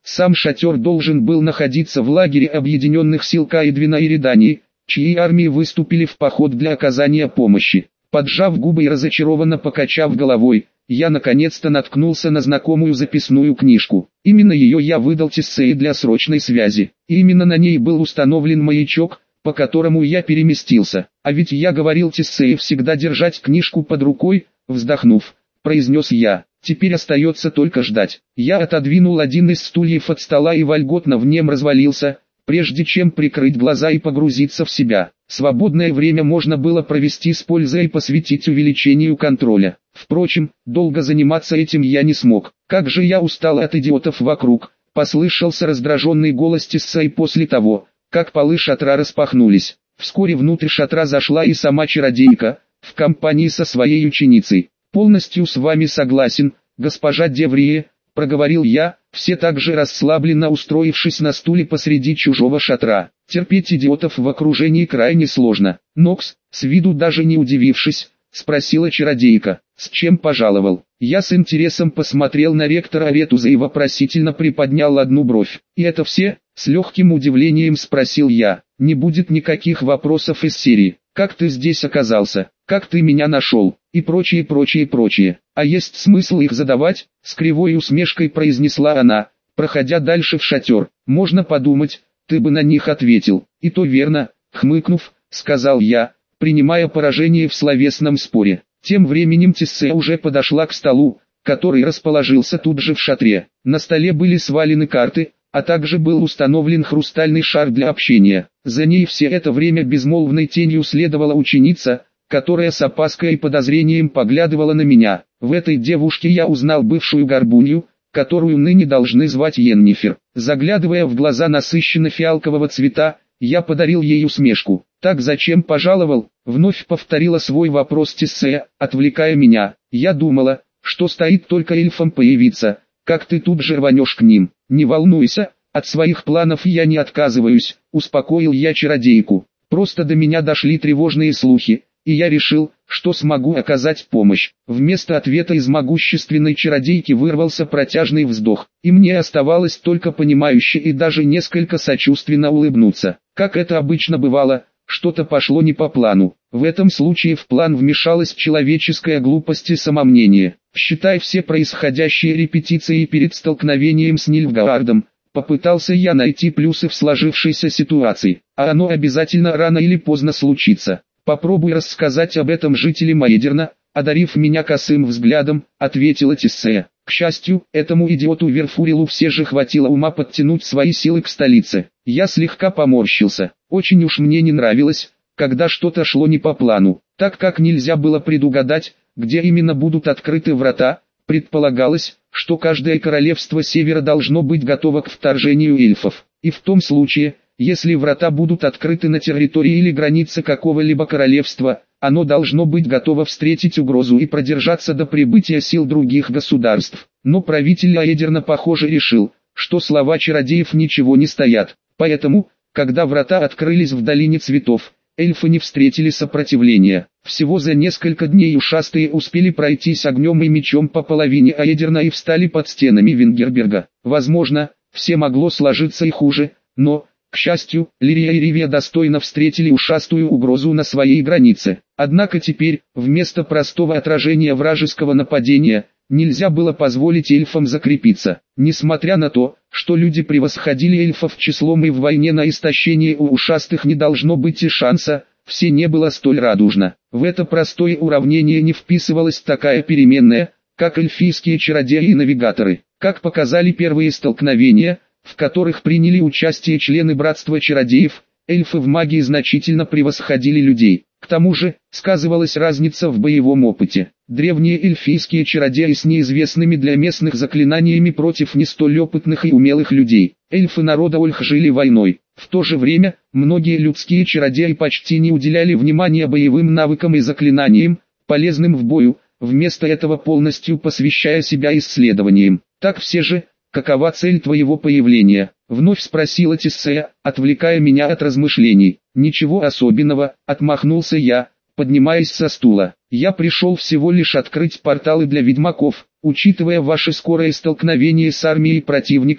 Сам шатер должен был находиться в лагере объединенных сил Каэдвина и Редании, чьи армии выступили в поход для оказания помощи. Поджав губы и разочарованно покачав головой, я наконец-то наткнулся на знакомую записную книжку. Именно ее я выдал Тиссее для срочной связи. И именно на ней был установлен маячок, по которому я переместился. А ведь я говорил Тиссее всегда держать книжку под рукой, вздохнув, произнес я. Теперь остается только ждать. Я отодвинул один из стульев от стола и вольготно в нем развалился, прежде чем прикрыть глаза и погрузиться в себя. Свободное время можно было провести с пользой и посвятить увеличению контроля. Впрочем, долго заниматься этим я не смог. Как же я устал от идиотов вокруг, послышался раздраженный голос Тиссеи после того, как полы шатра распахнулись. Вскоре внутрь шатра зашла и сама чародейка, в компании со своей ученицей. «Полностью с вами согласен, госпожа Деврие», — проговорил я, все так же расслабленно устроившись на стуле посреди чужого шатра. Терпеть идиотов в окружении крайне сложно. «Нокс», с виду даже не удивившись, спросила чародейка, «с чем пожаловал?» Я с интересом посмотрел на ректора Аретуза и вопросительно приподнял одну бровь. «И это все?» — с легким удивлением спросил я. «Не будет никаких вопросов из серии «Как ты здесь оказался?», «Как ты меня нашел?» и прочее. «А есть смысл их задавать?» — с кривой усмешкой произнесла она, проходя дальше в шатер. «Можно подумать, ты бы на них ответил». «И то верно», — хмыкнув, сказал я, принимая поражение в словесном споре. Тем временем Тиссея уже подошла к столу, который расположился тут же в шатре. На столе были свалены карты, а также был установлен хрустальный шар для общения. За ней все это время безмолвной тенью следовала ученица, которая с опаской и подозрением поглядывала на меня. В этой девушке я узнал бывшую горбунью, которую ныне должны звать Йеннифер. Заглядывая в глаза насыщенно-фиалкового цвета, я подарил ей усмешку. «Так зачем пожаловал?» — вновь повторила свой вопрос Тиссея, отвлекая меня. «Я думала, что стоит только эльфам появиться, как ты тут же рванешь к ним. Не волнуйся, от своих планов я не отказываюсь», — успокоил я чародейку. «Просто до меня дошли тревожные слухи, и я решил, что смогу оказать помощь». Вместо ответа из могущественной чародейки вырвался протяжный вздох, и мне оставалось только понимающе и даже несколько сочувственно улыбнуться. Как это обычно бывало, что-то пошло не по плану. В этом случае в план вмешалась человеческая глупость и самомнение. Считай все происходящие репетиции перед столкновением с Нильфгаардом. Попытался я найти плюсы в сложившейся ситуации, а оно обязательно рано или поздно случится. «Попробуй рассказать об этом жителям Аэдерна», одарив меня косым взглядом, ответила Тиссея. К счастью, этому идиоту Верфурилу все же хватило ума подтянуть свои силы к столице. Я слегка поморщился. Очень уж мне не нравилось, когда что-то шло не по плану. Так как нельзя было предугадать, где именно будут открыты врата, предполагалось, что каждое королевство Севера должно быть готово к вторжению эльфов. И в том случае, если врата будут открыты на территории или границе какого-либо королевства, оно должно быть готово встретить угрозу и продержаться до прибытия сил других государств. Но правитель Аэдерна, похоже, решил, что слова чародеев ничего не стоят. Поэтому, когда врата открылись в долине цветов, эльфы не встретили сопротивления. Всего за несколько дней ушастые успели пройтись огнем и мечом по половине Аэдерна и встали под стенами Вингерберга. Возможно, все могло сложиться и хуже, но, к счастью, Лирия и Ривия достойно встретили ушастую угрозу на своей границе. Однако теперь, вместо простого отражения вражеского нападения, нельзя было позволить эльфам закрепиться. Несмотря на то, что люди превосходили эльфов числом и в войне на истощение у ушастых не должно быть и шанса, все не было столь радужно. В это простое уравнение не вписывалась такая переменная, как эльфийские чародеи и навигаторы. Как показали первые столкновения, в которых приняли участие члены Братства Чародеев, эльфы в магии значительно превосходили людей. К тому же, сказывалась разница в боевом опыте. Древние эльфийские чародеи с неизвестными для местных заклинаниями против не столь опытных и умелых людей. Эльфы народа Ольх жили войной. В то же время, многие людские чародеи почти не уделяли внимания боевым навыкам и заклинаниям, полезным в бою, вместо этого полностью посвящая себя исследованиям. Так все же, какова цель твоего появления? Вновь спросила Тиссея, отвлекая меня от размышлений. Ничего особенного, отмахнулся я, поднимаясь со стула. Я пришел всего лишь открыть порталы для ведьмаков. Учитывая ваше скорое столкновение с армией противника,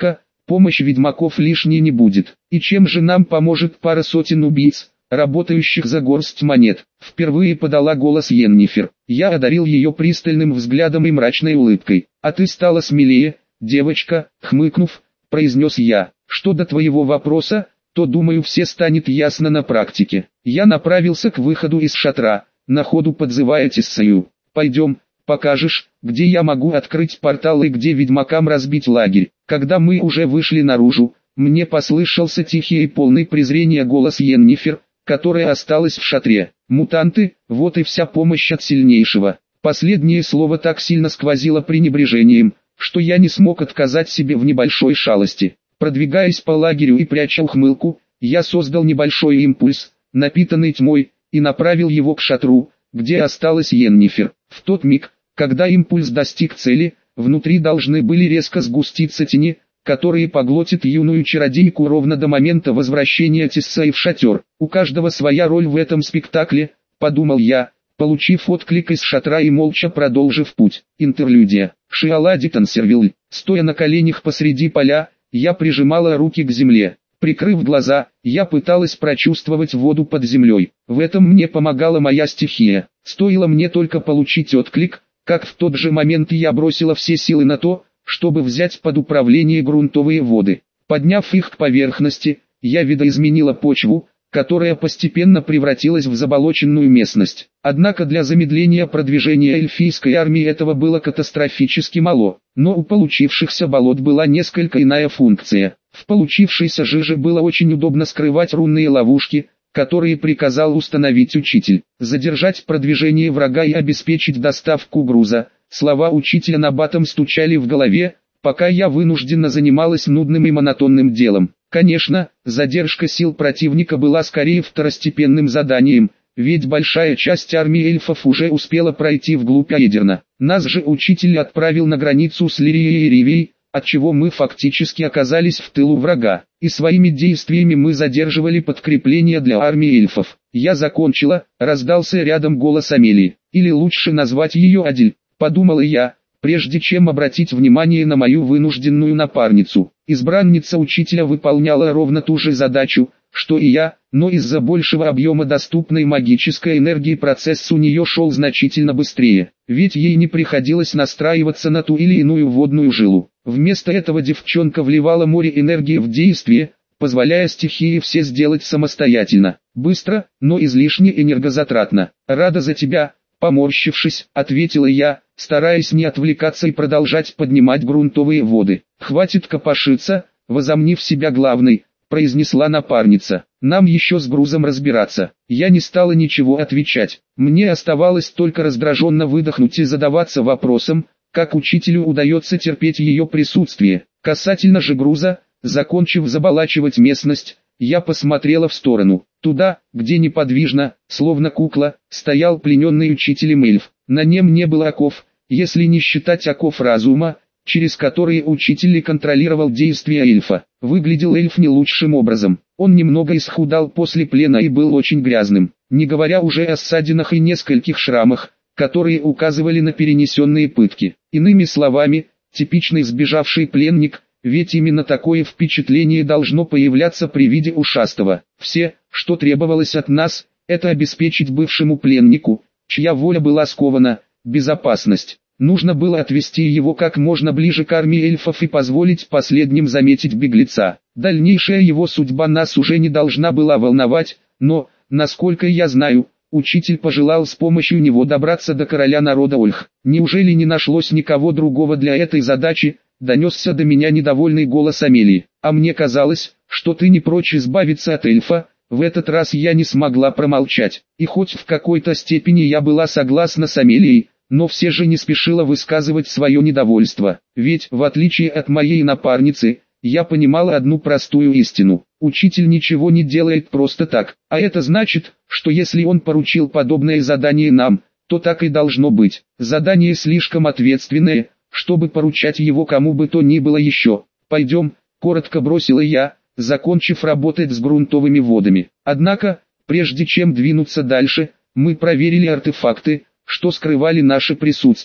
помощь ведьмаков лишней не будет. И чем же нам поможет пара сотен убийц, работающих за горсть монет? Впервые подала голос Йеннифер. Я одарил ее пристальным взглядом и мрачной улыбкой. А ты стала смелее, девочка, хмыкнув, произнес я. Что до твоего вопроса, то думаю все станет ясно на практике. Я направился к выходу из шатра, на ходу подзывая Тессею. Пойдем, покажешь, где я могу открыть портал и где ведьмакам разбить лагерь. Когда мы уже вышли наружу, мне послышался тихий и полный презрения голос Йеннифер, которая осталась в шатре. Мутанты, вот и вся помощь от сильнейшего. Последнее слово так сильно сквозило пренебрежением, что я не смог отказать себе в небольшой шалости. Продвигаясь по лагерю и пряча ухмылку, я создал небольшой импульс, напитанный тьмой, и направил его к шатру, где осталась Йеннифер. В тот миг, когда импульс достиг цели, внутри должны были резко сгуститься тени, которые поглотят юную чародейку ровно до момента возвращения Тессеи в шатер. У каждого своя роль в этом спектакле, подумал я, получив отклик из шатра и молча продолжив путь. Интерлюдия. Шиалади Тансервиль. Стоя на коленях посреди поля, я прижимала руки к земле. Прикрыв глаза, я пыталась прочувствовать воду под землей. В этом мне помогала моя стихия. Стоило мне только получить отклик, как в тот же момент я бросила все силы на то, чтобы взять под управление грунтовые воды. Подняв их к поверхности, я видоизменила почву, которая постепенно превратилась в заболоченную местность. Однако для замедления продвижения эльфийской армии этого было катастрофически мало, но у получившихся болот была несколько иная функция. В получившейся жиже было очень удобно скрывать рунные ловушки, которые приказал установить учитель. Задержать продвижение врага и обеспечить доставку груза. Слова учителя набатом стучали в голове, пока я вынужденно занималась нудным и монотонным делом. Конечно, задержка сил противника была скорее второстепенным заданием, ведь большая часть армии эльфов уже успела пройти вглубь Аэдерна. Нас же учитель отправил на границу с Лирией и Ривией, отчего мы фактически оказались в тылу врага, и своими действиями мы задерживали подкрепление для армии эльфов. Я закончила, раздался рядом голос Амелии, или лучше назвать ее Адель, подумала я, прежде чем обратить внимание на мою вынужденную напарницу. Избранница учителя выполняла ровно ту же задачу, что и я, но из-за большего объема доступной магической энергии процесс у нее шел значительно быстрее, ведь ей не приходилось настраиваться на ту или иную водную жилу. Вместо этого девчонка вливала море энергии в действие, позволяя стихии все сделать самостоятельно, быстро, но излишне энергозатратно. «Рада за тебя», поморщившись, ответила я, стараясь не отвлекаться и продолжать поднимать грунтовые воды. «Хватит копошиться», возомнив себя главной, произнесла напарница. «Нам еще с грузом разбираться». Я не стала ничего отвечать. Мне оставалось только раздраженно выдохнуть и задаваться вопросом, как учителю удается терпеть ее присутствие. Касательно же груза, закончив заболачивать местность, я посмотрела в сторону. Туда, где неподвижно, словно кукла, стоял плененный учителем эльф. На нем не было оков, если не считать оков разума, через которые учитель и контролировал действия эльфа. Выглядел эльф не лучшим образом. Он немного исхудал после плена и был очень грязным, не говоря уже о ссадинах и нескольких шрамах, которые указывали на перенесенные пытки. Иными словами, типичный сбежавший пленник, ведь именно такое впечатление должно появляться при виде ушастого. Все, что требовалось от нас, это обеспечить бывшему пленнику, чья воля была скована, безопасность. Нужно было отвести его как можно ближе к армии эльфов и позволить последним заметить беглеца. Дальнейшая его судьба нас уже не должна была волновать, но, насколько я знаю, учитель пожелал с помощью него добраться до короля народа Ольх. Неужели не нашлось никого другого для этой задачи? Донесся до меня недовольный голос Амелии. А мне казалось, что ты не прочь избавиться от эльфа. В этот раз я не смогла промолчать. И хоть в какой-то степени я была согласна с Амелией, но все же не спешила высказывать свое недовольство. Ведь, в отличие от моей напарницы, я понимала одну простую истину. Учитель ничего не делает просто так. А это значит, что если он поручил подобное задание нам, то так и должно быть. Задание слишком ответственное, чтобы поручать его кому бы то ни было еще. «Пойдем», — коротко бросила я, закончив работать с грунтовыми водами. Однако, прежде чем двинуться дальше, мы проверили артефакты, что скрывали наше присутствие.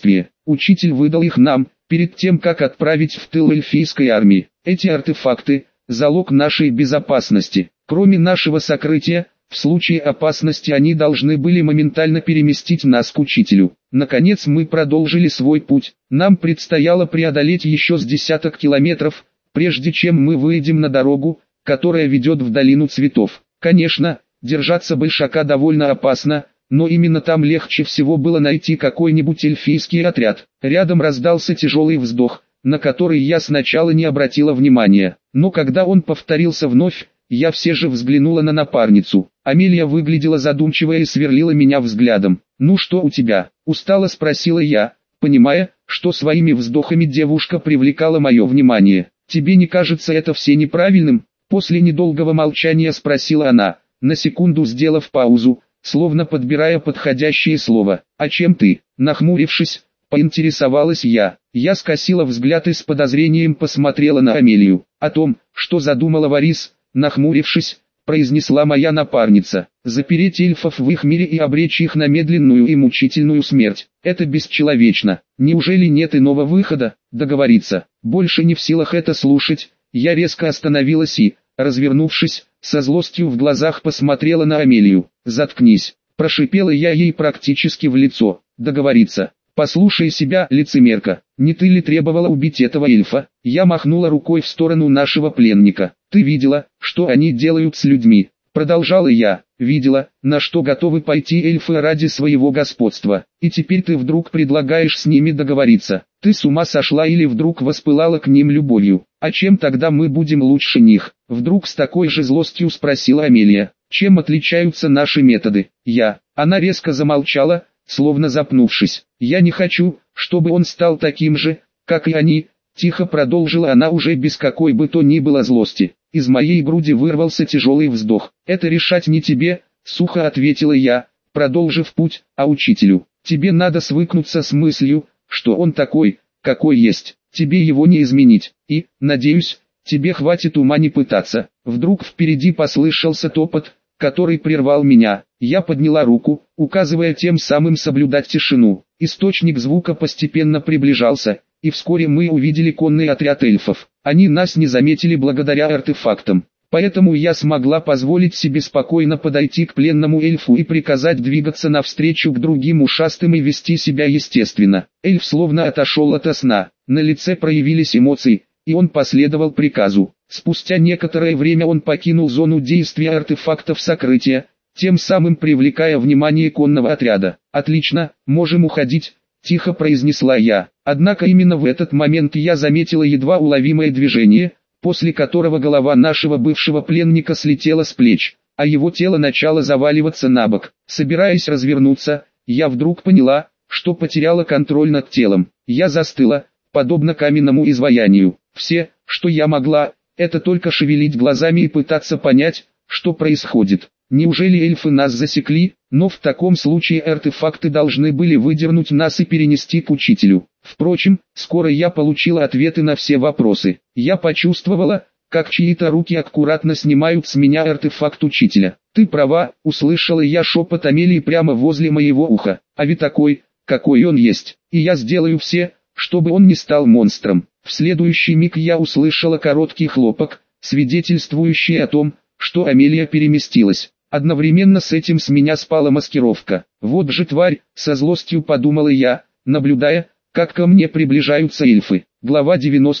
Учитель выдал их нам, перед тем как отправить в тыл эльфийской армии. Эти артефакты – залог нашей безопасности. Кроме нашего сокрытия, в случае опасности они должны были моментально переместить нас к учителю. Наконец мы продолжили свой путь. Нам предстояло преодолеть еще с десяток километров, прежде чем мы выйдем на дорогу, которая ведет в долину цветов. Конечно, держаться большака довольно опасно, но именно там легче всего было найти какой-нибудь эльфийский отряд. Рядом раздался тяжелый вздох, на который я сначала не обратила внимания. Но когда он повторился вновь, я все же взглянула на напарницу. Амелия выглядела задумчиво и сверлила меня взглядом. «Ну что у тебя?» – устало спросила я, понимая, что своими вздохами девушка привлекала мое внимание. «Тебе не кажется это все неправильным?» После недолгого молчания спросила она, на секунду сделав паузу, словно подбирая подходящее слово. «А чем ты?» Нахмурившись, поинтересовалась я. Я скосила взгляд и с подозрением посмотрела на Амелию. «О том, что задумала Варис», нахмурившись, произнесла моя напарница. «Запереть эльфов в их мире и обречь их на медленную и мучительную смерть. Это бесчеловечно. Неужели нет иного выхода? Договориться?» Больше не в силах это слушать, я резко остановилась и, развернувшись, со злостью в глазах посмотрела на Амелию. «Заткнись», прошипела я ей практически в лицо. «Договориться. Послушай себя, лицемерка, не ты ли требовала убить этого эльфа?» Я махнула рукой в сторону нашего пленника. «Ты видела, что они делают с людьми?» Продолжала я. «Видела, на что готовы пойти эльфы ради своего господства. И теперь ты вдруг предлагаешь с ними договориться. Ты с ума сошла или вдруг воспылала к ним любовью? А чем тогда мы будем лучше них?» Вдруг с такой же злостью спросила Амелия. «Чем отличаются наши методы?» Она резко замолчала, словно запнувшись. «Я не хочу, чтобы он стал таким же, как и они», тихо продолжила она уже без какой бы то ни было злости. Из моей груди вырвался тяжелый вздох. «Это решать не тебе», сухо ответила я, продолжив путь, «а учителю. Тебе надо свыкнуться с мыслью, что он такой, какой есть. Тебе его не изменить. И, надеюсь, тебе хватит ума не пытаться». Вдруг впереди послышался топот, который прервал меня. Я подняла руку, указывая тем самым соблюдать тишину. Источник звука постепенно приближался, и вскоре мы увидели конный отряд эльфов. Они нас не заметили благодаря артефактам. Поэтому я смогла позволить себе спокойно подойти к пленному эльфу и приказать двигаться навстречу к другим ушастым и вести себя естественно. Эльф словно отошел ото сна. На лице проявились эмоции, и он последовал приказу. Спустя некоторое время он покинул зону действия артефактов сокрытия, тем самым привлекая внимание конного отряда. «Отлично, можем уходить», – тихо произнесла я. Однако именно в этот момент я заметила едва уловимое движение, после которого голова нашего бывшего пленника слетела с плеч, а его тело начало заваливаться на бок. Собираясь развернуться, я вдруг поняла, что потеряла контроль над телом. Я застыла, подобно каменному изваянию. Все, что я могла, это только шевелить глазами и пытаться понять, что происходит. Неужели эльфы нас засекли? Но в таком случае артефакты должны были выдернуть нас и перенести к учителю. Впрочем, скоро я получила ответы на все вопросы. Я почувствовала, как чьи-то руки аккуратно снимают с меня артефакт учителя. «Ты права», — услышала я шепот Амелии прямо возле моего уха. «А ведь такой, какой он есть. И я сделаю все, чтобы он не стал монстром». В следующий миг я услышала короткий хлопок, свидетельствующий о том, что Амелия переместилась. Одновременно с этим с меня спала маскировка. «Вот же тварь», — со злостью подумала я, наблюдая, как ко мне приближаются эльфы. Глава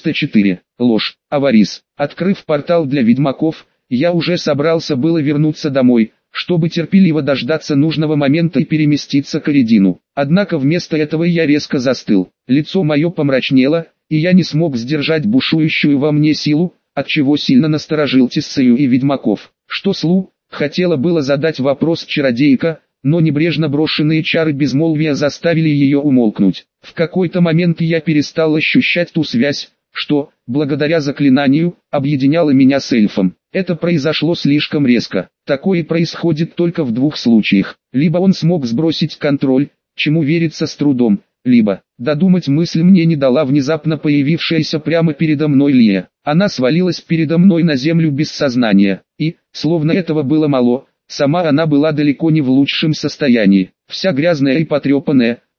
94. Ложь. Аварис. Открыв портал для ведьмаков, я уже собрался было вернуться домой, чтобы терпеливо дождаться нужного момента и переместиться к Эредину. Однако вместо этого я резко застыл. Лицо мое помрачнело, и я не смог сдержать бушующую во мне силу, отчего сильно насторожил Тессею и ведьмаков. «Что Слу?» — хотела было задать вопрос чародейка, но небрежно брошенные чары безмолвия заставили ее умолкнуть. В какой-то момент я перестал ощущать ту связь, что, благодаря заклинанию, объединяла меня с эльфом. Это произошло слишком резко. Такое происходит только в двух случаях. Либо он смог сбросить контроль, чему верится с трудом, либо, додумать мысль мне не дала внезапно появившаяся прямо передо мной Лия. Она свалилась передо мной на землю без сознания, и, словно этого было мало, сама она была далеко не в лучшем состоянии. Вся грязная и потрепанная,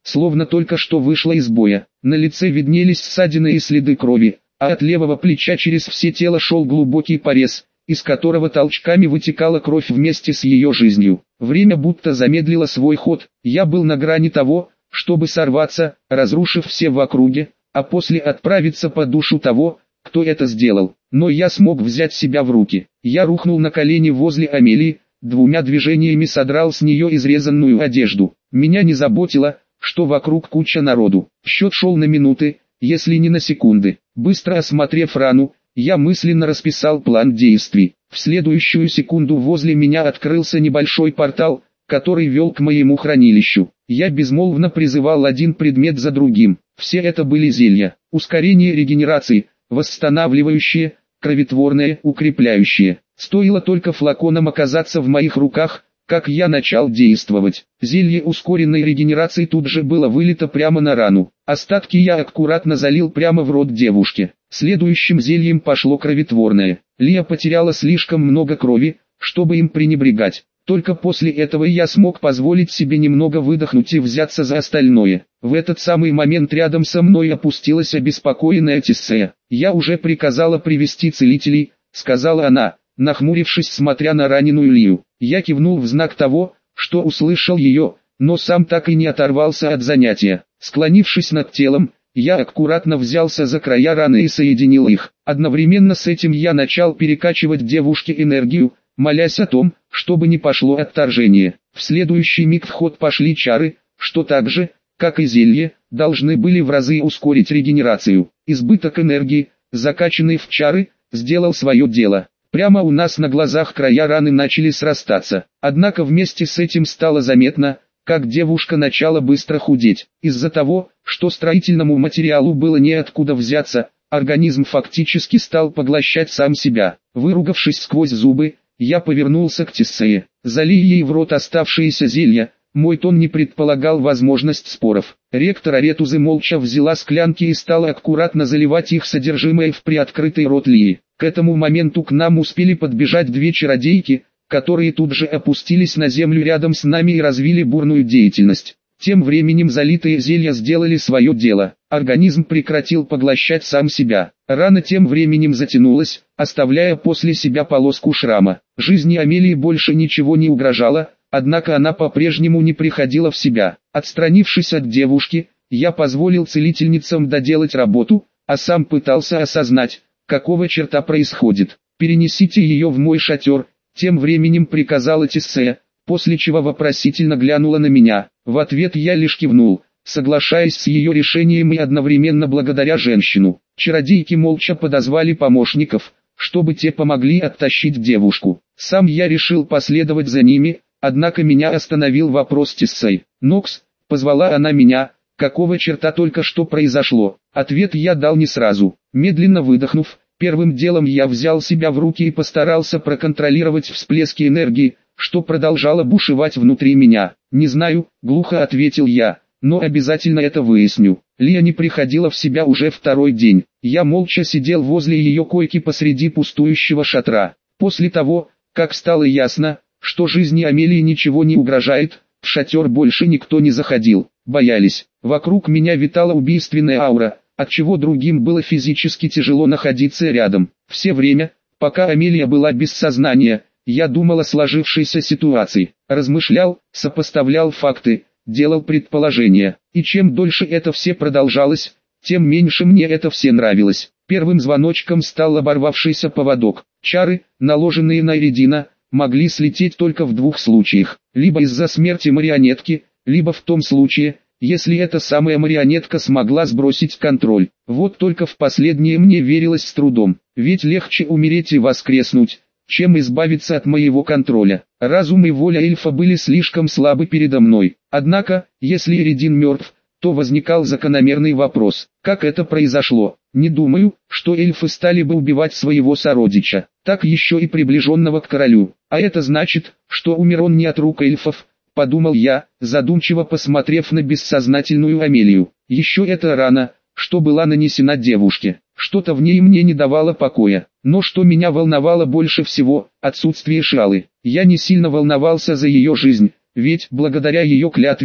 словно только что вышла из боя. На лице виднелись ссадины и следы крови, а от левого плеча через все тело шел глубокий порез, из которого толчками вытекала кровь вместе с ее жизнью. Время будто замедлило свой ход, я был на грани того, чтобы сорваться, разрушив все в округе, а после отправиться по душу того, кто это сделал. Но я смог взять себя в руки. Я рухнул на колени возле Амелии, двумя движениями содрал с нее изрезанную одежду. Меня не заботило, что вокруг куча народу. Счет шел на минуты, если не на секунды. Быстро осмотрев рану, я мысленно расписал план действий. В следующую секунду возле меня открылся небольшой портал, который вел к моему хранилищу. Я безмолвно призывал один предмет за другим. Все это были зелья. Ускорение регенерации, восстанавливающие, кроветворные, укрепляющие. Стоило только флаконам оказаться в моих руках, как я начал действовать. Зелье ускоренной регенерации тут же было вылито прямо на рану. Остатки я аккуратно залил прямо в рот девушке. Следующим зельем пошло кроветворное. Лия потеряла слишком много крови, чтобы им пренебрегать. Только после этого я смог позволить себе немного выдохнуть и взяться за остальное. В этот самый момент рядом со мной опустилась обеспокоенная Тиссея. «Я уже приказала привести целителей», — сказала она, нахмурившись, смотря на раненую Лию. Я кивнул в знак того, что услышал ее, но сам так и не оторвался от занятия. Склонившись над телом, я аккуратно взялся за края раны и соединил их. Одновременно с этим я начал перекачивать девушке энергию, молясь о том, чтобы не пошло отторжение. В следующий миг в ход пошли чары, что так же, как и зелье, должны были в разы ускорить регенерацию. Избыток энергии, закачанный в чары, сделал свое дело. Прямо у нас на глазах края раны начали срастаться. Однако вместе с этим стало заметно, как девушка начала быстро худеть. Из-за того, что строительному материалу было неоткуда взяться, организм фактически стал поглощать сам себя. Выругавшись сквозь зубы, я повернулся к Тиссее. Залей ей в рот оставшиеся зелья. Мой тон не предполагал возможность споров. Ректор Аретузы молча взяла склянки и стала аккуратно заливать их содержимое в приоткрытый рот Лии. К этому моменту к нам успели подбежать две чародейки, которые тут же опустились на землю рядом с нами и развили бурную деятельность. Тем временем залитые зелья сделали свое дело. Организм прекратил поглощать сам себя. Рана тем временем затянулась, оставляя после себя полоску шрама. Жизни Амелии больше ничего не угрожало, однако она по-прежнему не приходила в себя. Отстранившись от девушки, я позволил целительницам доделать работу, а сам пытался осознать, какого черта происходит. «Перенесите ее в мой шатер», тем временем приказала Тиссея, после чего вопросительно глянула на меня. В ответ я лишь кивнул, соглашаясь с ее решением и одновременно благодаря женщину. Чародейки молча подозвали помощников, чтобы те помогли оттащить девушку. Сам я решил последовать за ними, однако меня остановил вопрос Тиссей. «Нокс», — позвала она меня, — «какого черта только что произошло?» Ответ я дал не сразу. Медленно выдохнув, первым делом я взял себя в руки и постарался проконтролировать всплески энергии, что продолжало бушевать внутри меня. «Не знаю», — глухо ответил я, — «но обязательно это выясню». Лия не приходила в себя уже второй день. Я молча сидел возле ее койки посреди пустующего шатра. После того, как стало ясно, что жизни Амелии ничего не угрожает, в шатер больше никто не заходил. Боялись. Вокруг меня витала убийственная аура, отчего другим было физически тяжело находиться рядом. Все время, пока Амелия была без сознания, я думал о сложившейся ситуации, размышлял, сопоставлял факты, делал предположения. И чем дольше это все продолжалось, тем меньше мне это все нравилось. Первым звоночком стал оборвавшийся поводок. Чары, наложенные на Эридина, могли слететь только в двух случаях. Либо из-за смерти марионетки, либо в том случае, если эта самая марионетка смогла сбросить контроль. Вот только в последнее мне верилось с трудом. Ведь легче умереть и воскреснуть, чем избавиться от моего контроля. Разум и воля эльфа были слишком слабы передо мной. Однако, если Эридин мертв, то возникал закономерный вопрос: как это произошло? Не думаю, что эльфы стали бы убивать своего сородича, так еще и приближенного к королю. А это значит, что умер он не от рук эльфов, подумал я, задумчиво посмотрев на бессознательную Амелию. Еще эта рана, что была нанесена девушке, что-то в ней мне не давало покоя. Но что меня волновало больше всего — отсутствие Шалы. Я не сильно волновался за ее жизнь, ведь благодаря ее клятве,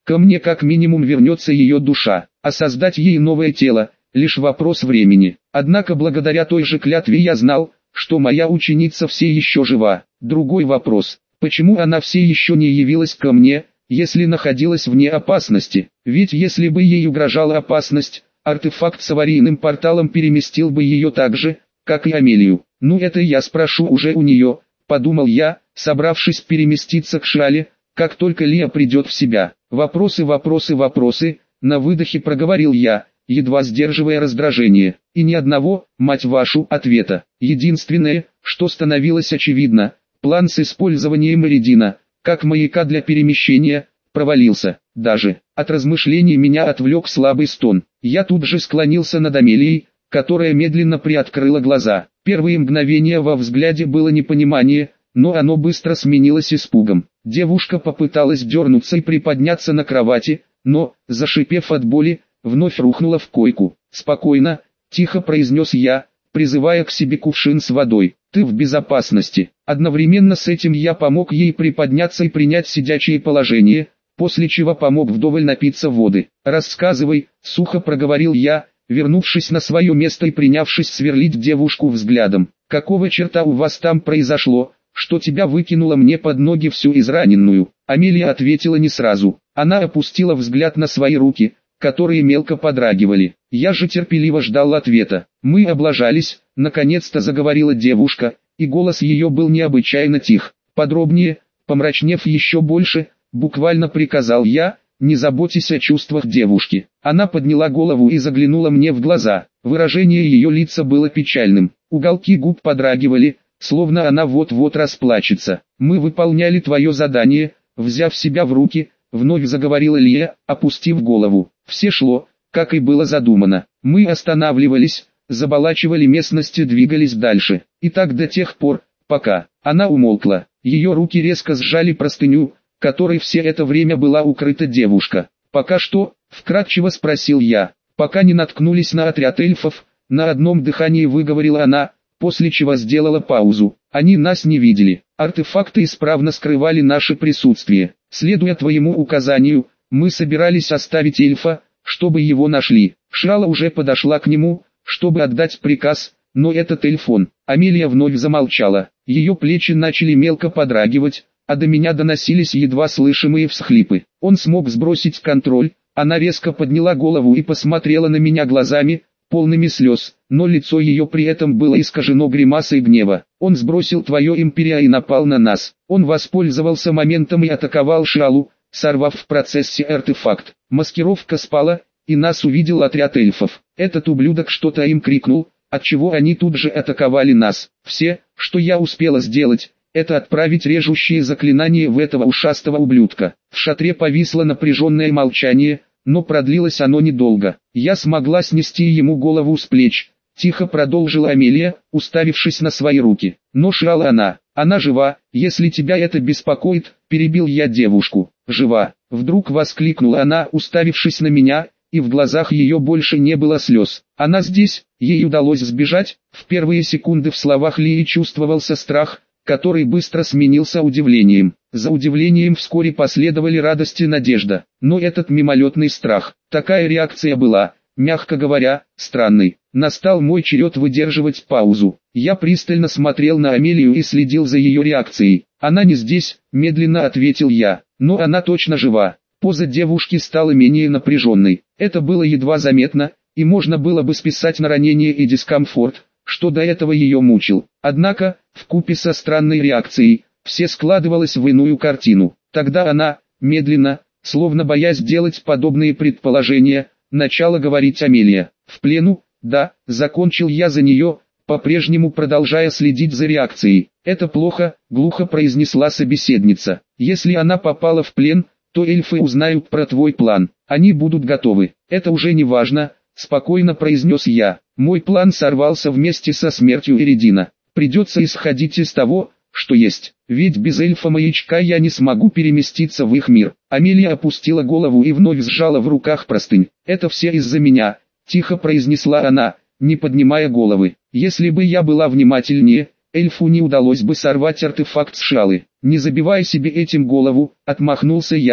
ко мне как минимум вернется ее душа, а создать ей новое тело – лишь вопрос времени. Однако благодаря той же клятве я знал, что моя ученица все еще жива. Другой вопрос, почему она все еще не явилась ко мне, если находилась вне опасности? Ведь если бы ей угрожала опасность, артефакт с аварийным порталом переместил бы ее так же, как и Амелию. Ну это я спрошу уже у нее, подумал я, собравшись переместиться к Шиале, как только Лия придет в себя. Вопросы, вопросы, вопросы, на выдохе проговорил я, едва сдерживая раздражение. И ни одного, мать вашу, ответа. Единственное, что становилось очевидно, план с использованием Иридина, как маяка для перемещения, провалился. Даже от размышлений меня отвлек слабый стон. Я тут же склонился над Амелией, которая медленно приоткрыла глаза. Первые мгновения во взгляде было непонимание, но оно быстро сменилось испугом. Девушка попыталась дернуться и приподняться на кровати, но, зашипев от боли, вновь рухнула в койку. «Спокойно», — тихо произнес я, призывая к себе кувшин с водой. «Ты в безопасности». Одновременно с этим я помог ей приподняться и принять сидячее положение, после чего помог вдоволь напиться воды. «Рассказывай», — сухо проговорил я, вернувшись на свое место и принявшись сверлить девушку взглядом. «Какого черта у вас там произошло, что тебя выкинуло мне под ноги всю израненную?» Амелия ответила не сразу. Она опустила взгляд на свои руки, которые мелко подрагивали. Я же терпеливо ждал ответа. «Мы облажались», — наконец-то заговорила девушка, и голос ее был необычайно тих. «Подробнее», помрачнев еще больше, буквально приказал я, «не заботьтесь о чувствах девушки». Она подняла голову и заглянула мне в глаза. Выражение ее лица было печальным. Уголки губ подрагивали, словно она вот-вот расплачется. «Мы выполняли твое задание», — взяв себя в руки, вновь заговорила Лия, опустив голову. «Все шло, как и было задумано. Мы останавливались, заболачивали местности, двигались дальше. И так до тех пор, пока...» Она умолкла. Ее руки резко сжали простыню, которой все это время была укрыта девушка. «Пока что?» — вкратчиво спросил я. «Пока не наткнулись на отряд эльфов», — на одном дыхании выговорила она, после чего сделала паузу. «Они нас не видели. Артефакты исправно скрывали наше присутствие. Следуя твоему указанию, мы собирались оставить эльфа, чтобы его нашли». Шиала уже подошла к нему, чтобы отдать приказ, но этот эльфон. Амелия вновь замолчала. Ее плечи начали мелко подрагивать, а до меня доносились едва слышимые всхлипы. Он смог сбросить контроль. Она резко подняла голову и посмотрела на меня глазами, полными слез, но лицо ее при этом было искажено гримасой гнева. «Он сбросил твое империя и напал на нас. Он воспользовался моментом и атаковал Шиалу, сорвав в процессе артефакт. Маскировка спала, и нас увидел отряд эльфов. Этот ублюдок что-то им крикнул, отчего они тут же атаковали нас. Все, что я успела сделать, это отправить режущие заклинания в этого ушастого ублюдка». В шатре повисло напряженное молчание, но продлилось оно недолго. «Я смогла снести ему голову с плеч», — тихо продолжила Амелия, уставившись на свои руки. «Но Шиала она жива, если тебя это беспокоит», — перебил я девушку. «Жива», — вдруг воскликнула она, уставившись на меня, и в глазах ее больше не было слез. «Она здесь, ей удалось сбежать». В первые секунды в словах Лии чувствовался страх, который быстро сменился удивлением. За удивлением вскоре последовали радость и надежда. Но этот мимолетный страх, такая реакция была, мягко говоря, странной. Настал мой черед выдерживать паузу. Я пристально смотрел на Амелию и следил за ее реакцией. «Она не здесь», — медленно ответил я, — «но она точно жива». Поза девушки стала менее напряженной. Это было едва заметно, и можно было бы списать на ранение и дискомфорт, что до этого ее мучил. Однако, вкупе со странной реакцией, все складывалось в иную картину. Тогда она, медленно, словно боясь делать подобные предположения, начала говорить: «Амелия в плену?» «Да», закончил я за нее, по-прежнему продолжая следить за реакцией. «Это плохо», глухо произнесла собеседница. «Если она попала в плен, то эльфы узнают про твой план. Они будут готовы. Это уже не важно», спокойно произнес я. «Мой план сорвался вместе со смертью Иридина. Придется исходить из того, что есть. Ведь без эльфа-маячка я не смогу переместиться в их мир». Амелия опустила голову и вновь сжала в руках простынь. «Это все из-за меня», тихо произнесла она, не поднимая головы. «Если бы я была внимательнее, эльфу не удалось бы сорвать артефакт с Шиалы». «Не забивай себе этим голову», отмахнулся я,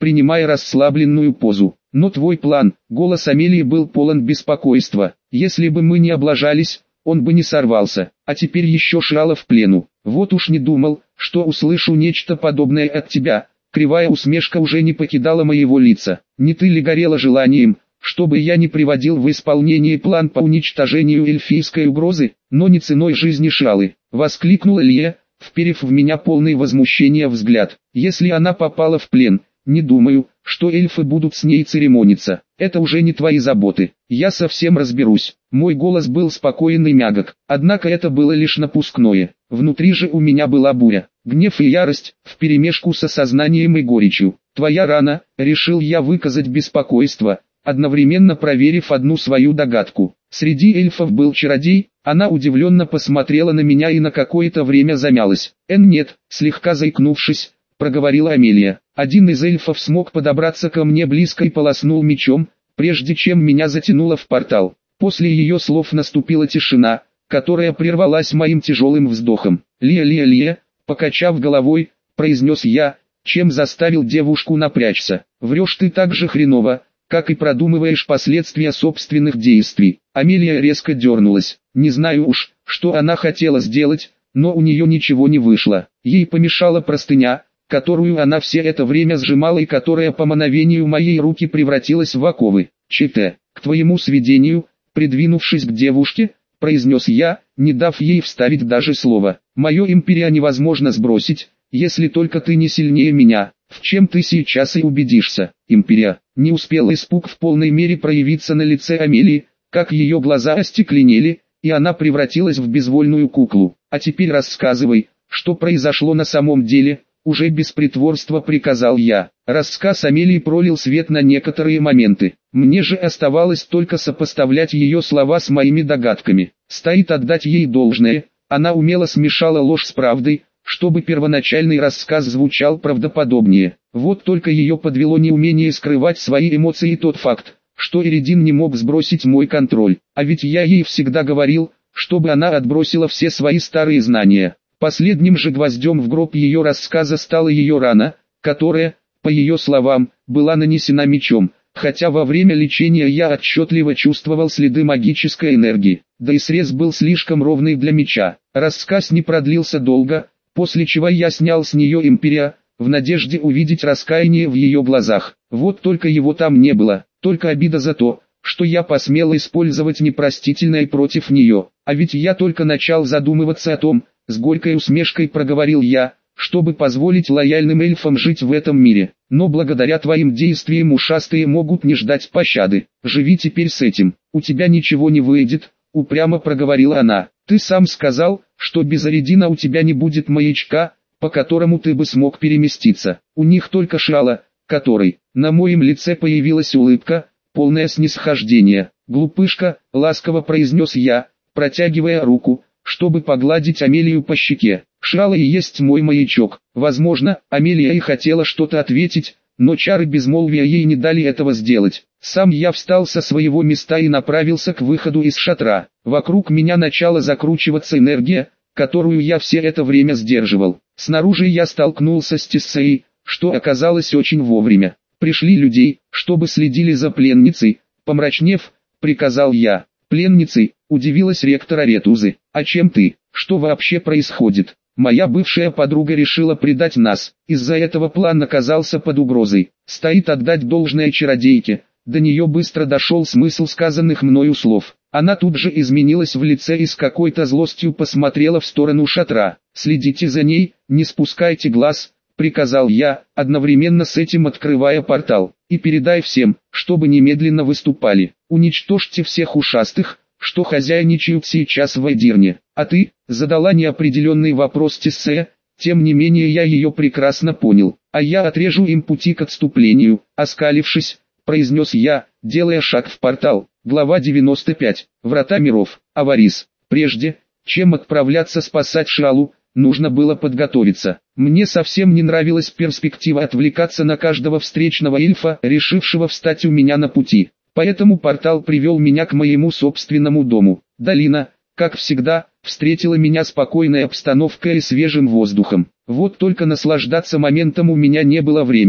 принимая расслабленную позу. Но твой план, голос Амелии был полон беспокойства. Если бы мы не облажались, он бы не сорвался, а теперь еще Шиала в плену. Вот уж не думал, что услышу нечто подобное от тебя. Кривая усмешка уже не покидала моего лица. Не ты ли горела желанием, чтобы я не приводил в исполнение план по уничтожению эльфийской угрозы, но не ценой жизни Шиалы? Воскликнула Лия, вперев в меня полный возмущения взгляд. Если она попала в плен, не думаю, что эльфы будут с ней церемониться. Это уже не твои заботы. Я совсем разберусь. Мой голос был спокоен и мягок, однако это было лишь напускное. Внутри же у меня была буря, гнев и ярость, вперемешку с осознанием и горечью. Твоя рана, решил я выказать беспокойство, одновременно проверив одну свою догадку. Среди эльфов был чародей. Она удивленно посмотрела на меня и на какое-то время замялась. Нет, слегка заикнувшись, проговорила Амелия. Один из эльфов смог подобраться ко мне близко и полоснул мечом, прежде чем меня затянуло в портал. После ее слов наступила тишина, которая прервалась моим тяжелым вздохом. Лия, покачав головой, произнес я, чем заставил девушку напрячься. Врешь ты так же хреново, как и продумываешь последствия собственных действий. Амелия резко дернулась. Не знаю уж, что она хотела сделать, но у нее ничего не вышло. Ей помешала простыня, которую она все это время сжимала и которая по мановению моей руки превратилась в оковы. «ЧТ, к твоему сведению», придвинувшись к девушке, произнес я, не дав ей вставить даже слово. «Мое империя невозможно сбросить, если только ты не сильнее меня, в чем ты сейчас и убедишься». Империя. Не успел испуг в полной мере проявиться на лице Амелии, как ее глаза остекленели, и она превратилась в безвольную куклу. «А теперь рассказывай, что произошло на самом деле», уже без притворства приказал я. Рассказ Амелии пролил свет на некоторые моменты. Мне же оставалось только сопоставлять ее слова с моими догадками. Стоит отдать ей должное, она умело смешала ложь с правдой, чтобы первоначальный рассказ звучал правдоподобнее. Вот только ее подвело неумение скрывать свои эмоции и тот факт, что Эридин не мог сбросить мой контроль. А ведь я ей всегда говорил, чтобы она отбросила все свои старые знания. Последним же гвоздем в гроб ее рассказа стала ее рана, которая, по ее словам, была нанесена мечом, хотя во время лечения я отчетливо чувствовал следы магической энергии, да и срез был слишком ровный для меча. Рассказ не продлился долго, после чего я снял с нее империя, в надежде увидеть раскаяние в ее глазах. Вот только его там не было, только обида за то, что я посмел использовать непростительное против нее. А ведь я только начал задумываться о том, с горькой усмешкой проговорил я, чтобы позволить лояльным эльфам жить в этом мире. Но благодаря твоим действиям ушастые могут не ждать пощады. Живи теперь с этим. У тебя ничего не выйдет, упрямо проговорила она. Ты сам сказал, что без Эридина у тебя не будет маячка, по которому ты бы смог переместиться. У них только Шиала, который. На моем лице появилась улыбка, полное снисхождения. «Глупышка», — ласково произнес я, протягивая руку, чтобы погладить Амелию по щеке. «Шиала и есть мой маячок». Возможно, Амелия и хотела что-то ответить, но чары безмолвия ей не дали этого сделать. Сам я встал со своего места и направился к выходу из шатра. Вокруг меня начала закручиваться энергия, которую я все это время сдерживал. Снаружи я столкнулся с Тессеей, что оказалось очень вовремя. «Пришли людей, чтобы следили за пленницей», помрачнев, приказал я. «Пленницей?» — удивилась ректор Аретузы. «А чем ты? Что вообще происходит? Моя бывшая подруга решила предать нас, из-за этого план оказался под угрозой. Стоит отдать должное чародейке». До нее быстро дошел смысл сказанных мною слов. Она тут же изменилась в лице и с какой-то злостью посмотрела в сторону шатра. «Следите за ней, не спускайте глаз», — приказал я, одновременно с этим открывая портал. «И передай всем, чтобы немедленно выступали. Уничтожьте всех ушастых, что хозяйничают сейчас в Эдирне». «А ты?» — задала неопределенный вопрос Тессея, тем не менее я ее прекрасно понял. «А я отрежу им пути к отступлению», — оскалившись, произнес я, делая шаг в портал. Глава 95. Врата миров. Аварис. Прежде, чем отправляться спасать Шиалу, нужно было подготовиться. Мне совсем не нравилась перспектива отвлекаться на каждого встречного эльфа, решившего встать у меня на пути. Поэтому портал привел меня к моему собственному дому. Долина, как всегда, встретила меня спокойной обстановкой и свежим воздухом. Вот только наслаждаться моментом у меня не было времени.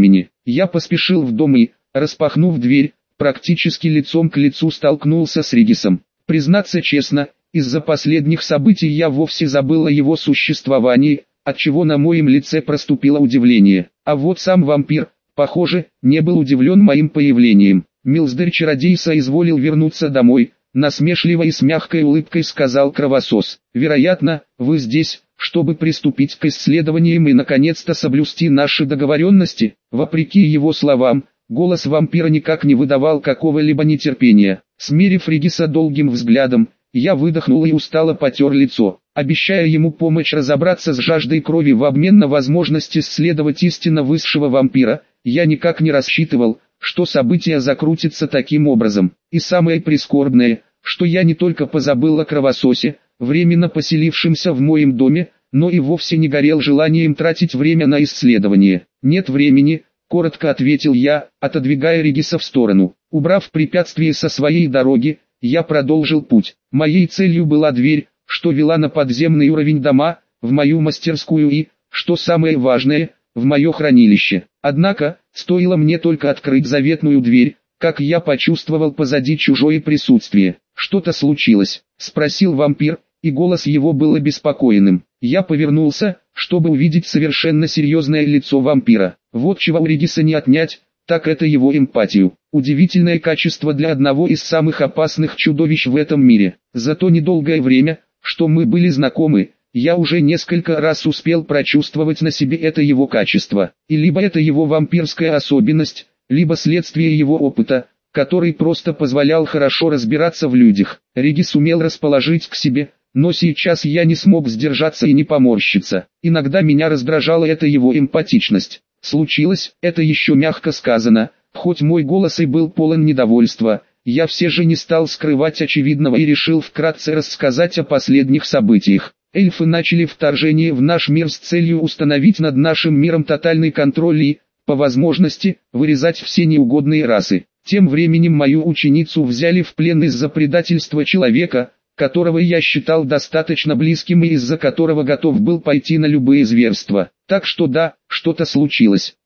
Я поспешил в дом и, распахнув дверь, практически лицом к лицу столкнулся с Регисом. Признаться честно, из-за последних событий я вовсе забыл о его существовании, отчего на моем лице проступило удивление. А вот сам вампир, похоже, не был удивлен моим появлением. Милздарь-чародей соизволил вернуться домой, насмешливо и с мягкой улыбкой сказал кровосос. Вероятно, вы здесь, чтобы приступить к исследованиям и наконец-то соблюсти наши договоренности. Вопреки его словам, голос вампира никак не выдавал какого-либо нетерпения. Смерив Региса долгим взглядом, я выдохнул и устало потер лицо, обещая ему помощь разобраться с жаждой крови в обмен на возможность исследовать истинно высшего вампира. Я никак не рассчитывал, что события закрутятся таким образом. И самое прискорбное, что я не только позабыл о кровососе, временно поселившемся в моем доме, но и вовсе не горел желанием тратить время на исследование. «Нет времени», — коротко ответил я, отодвигая Региса в сторону. Убрав препятствие со своей дороги, я продолжил путь. Моей целью была дверь, что вела на подземный уровень дома, в мою мастерскую и, что самое важное, в мое хранилище. Однако, стоило мне только открыть заветную дверь, как я почувствовал позади чужое присутствие. «Что-то случилось?» — спросил вампир, и голос его был обеспокоенным. Я повернулся, чтобы увидеть совершенно серьезное лицо вампира. Вот чего у Региса не отнять, так это его эмпатию. Удивительное качество для одного из самых опасных чудовищ в этом мире. За то недолгое время, что мы были знакомы, я уже несколько раз успел прочувствовать на себе это его качество. И либо это его вампирская особенность, либо следствие его опыта, который просто позволял хорошо разбираться в людях. Регис умел расположить к себе, но сейчас я не смог сдержаться и не поморщиться. Иногда меня раздражала эта его эмпатичность. Случилось, это еще мягко сказано, хоть мой голос и был полон недовольства, я все же не стал скрывать очевидного и решил вкратце рассказать о последних событиях. Эльфы начали вторжение в наш мир с целью установить над нашим миром тотальный контроль и, по возможности, вырезать все неугодные расы. Тем временем мою ученицу взяли в плен из-за предательства человека, которого я считал достаточно близким и из-за которого готов был пойти на любые зверства. Так что да, что-то случилось.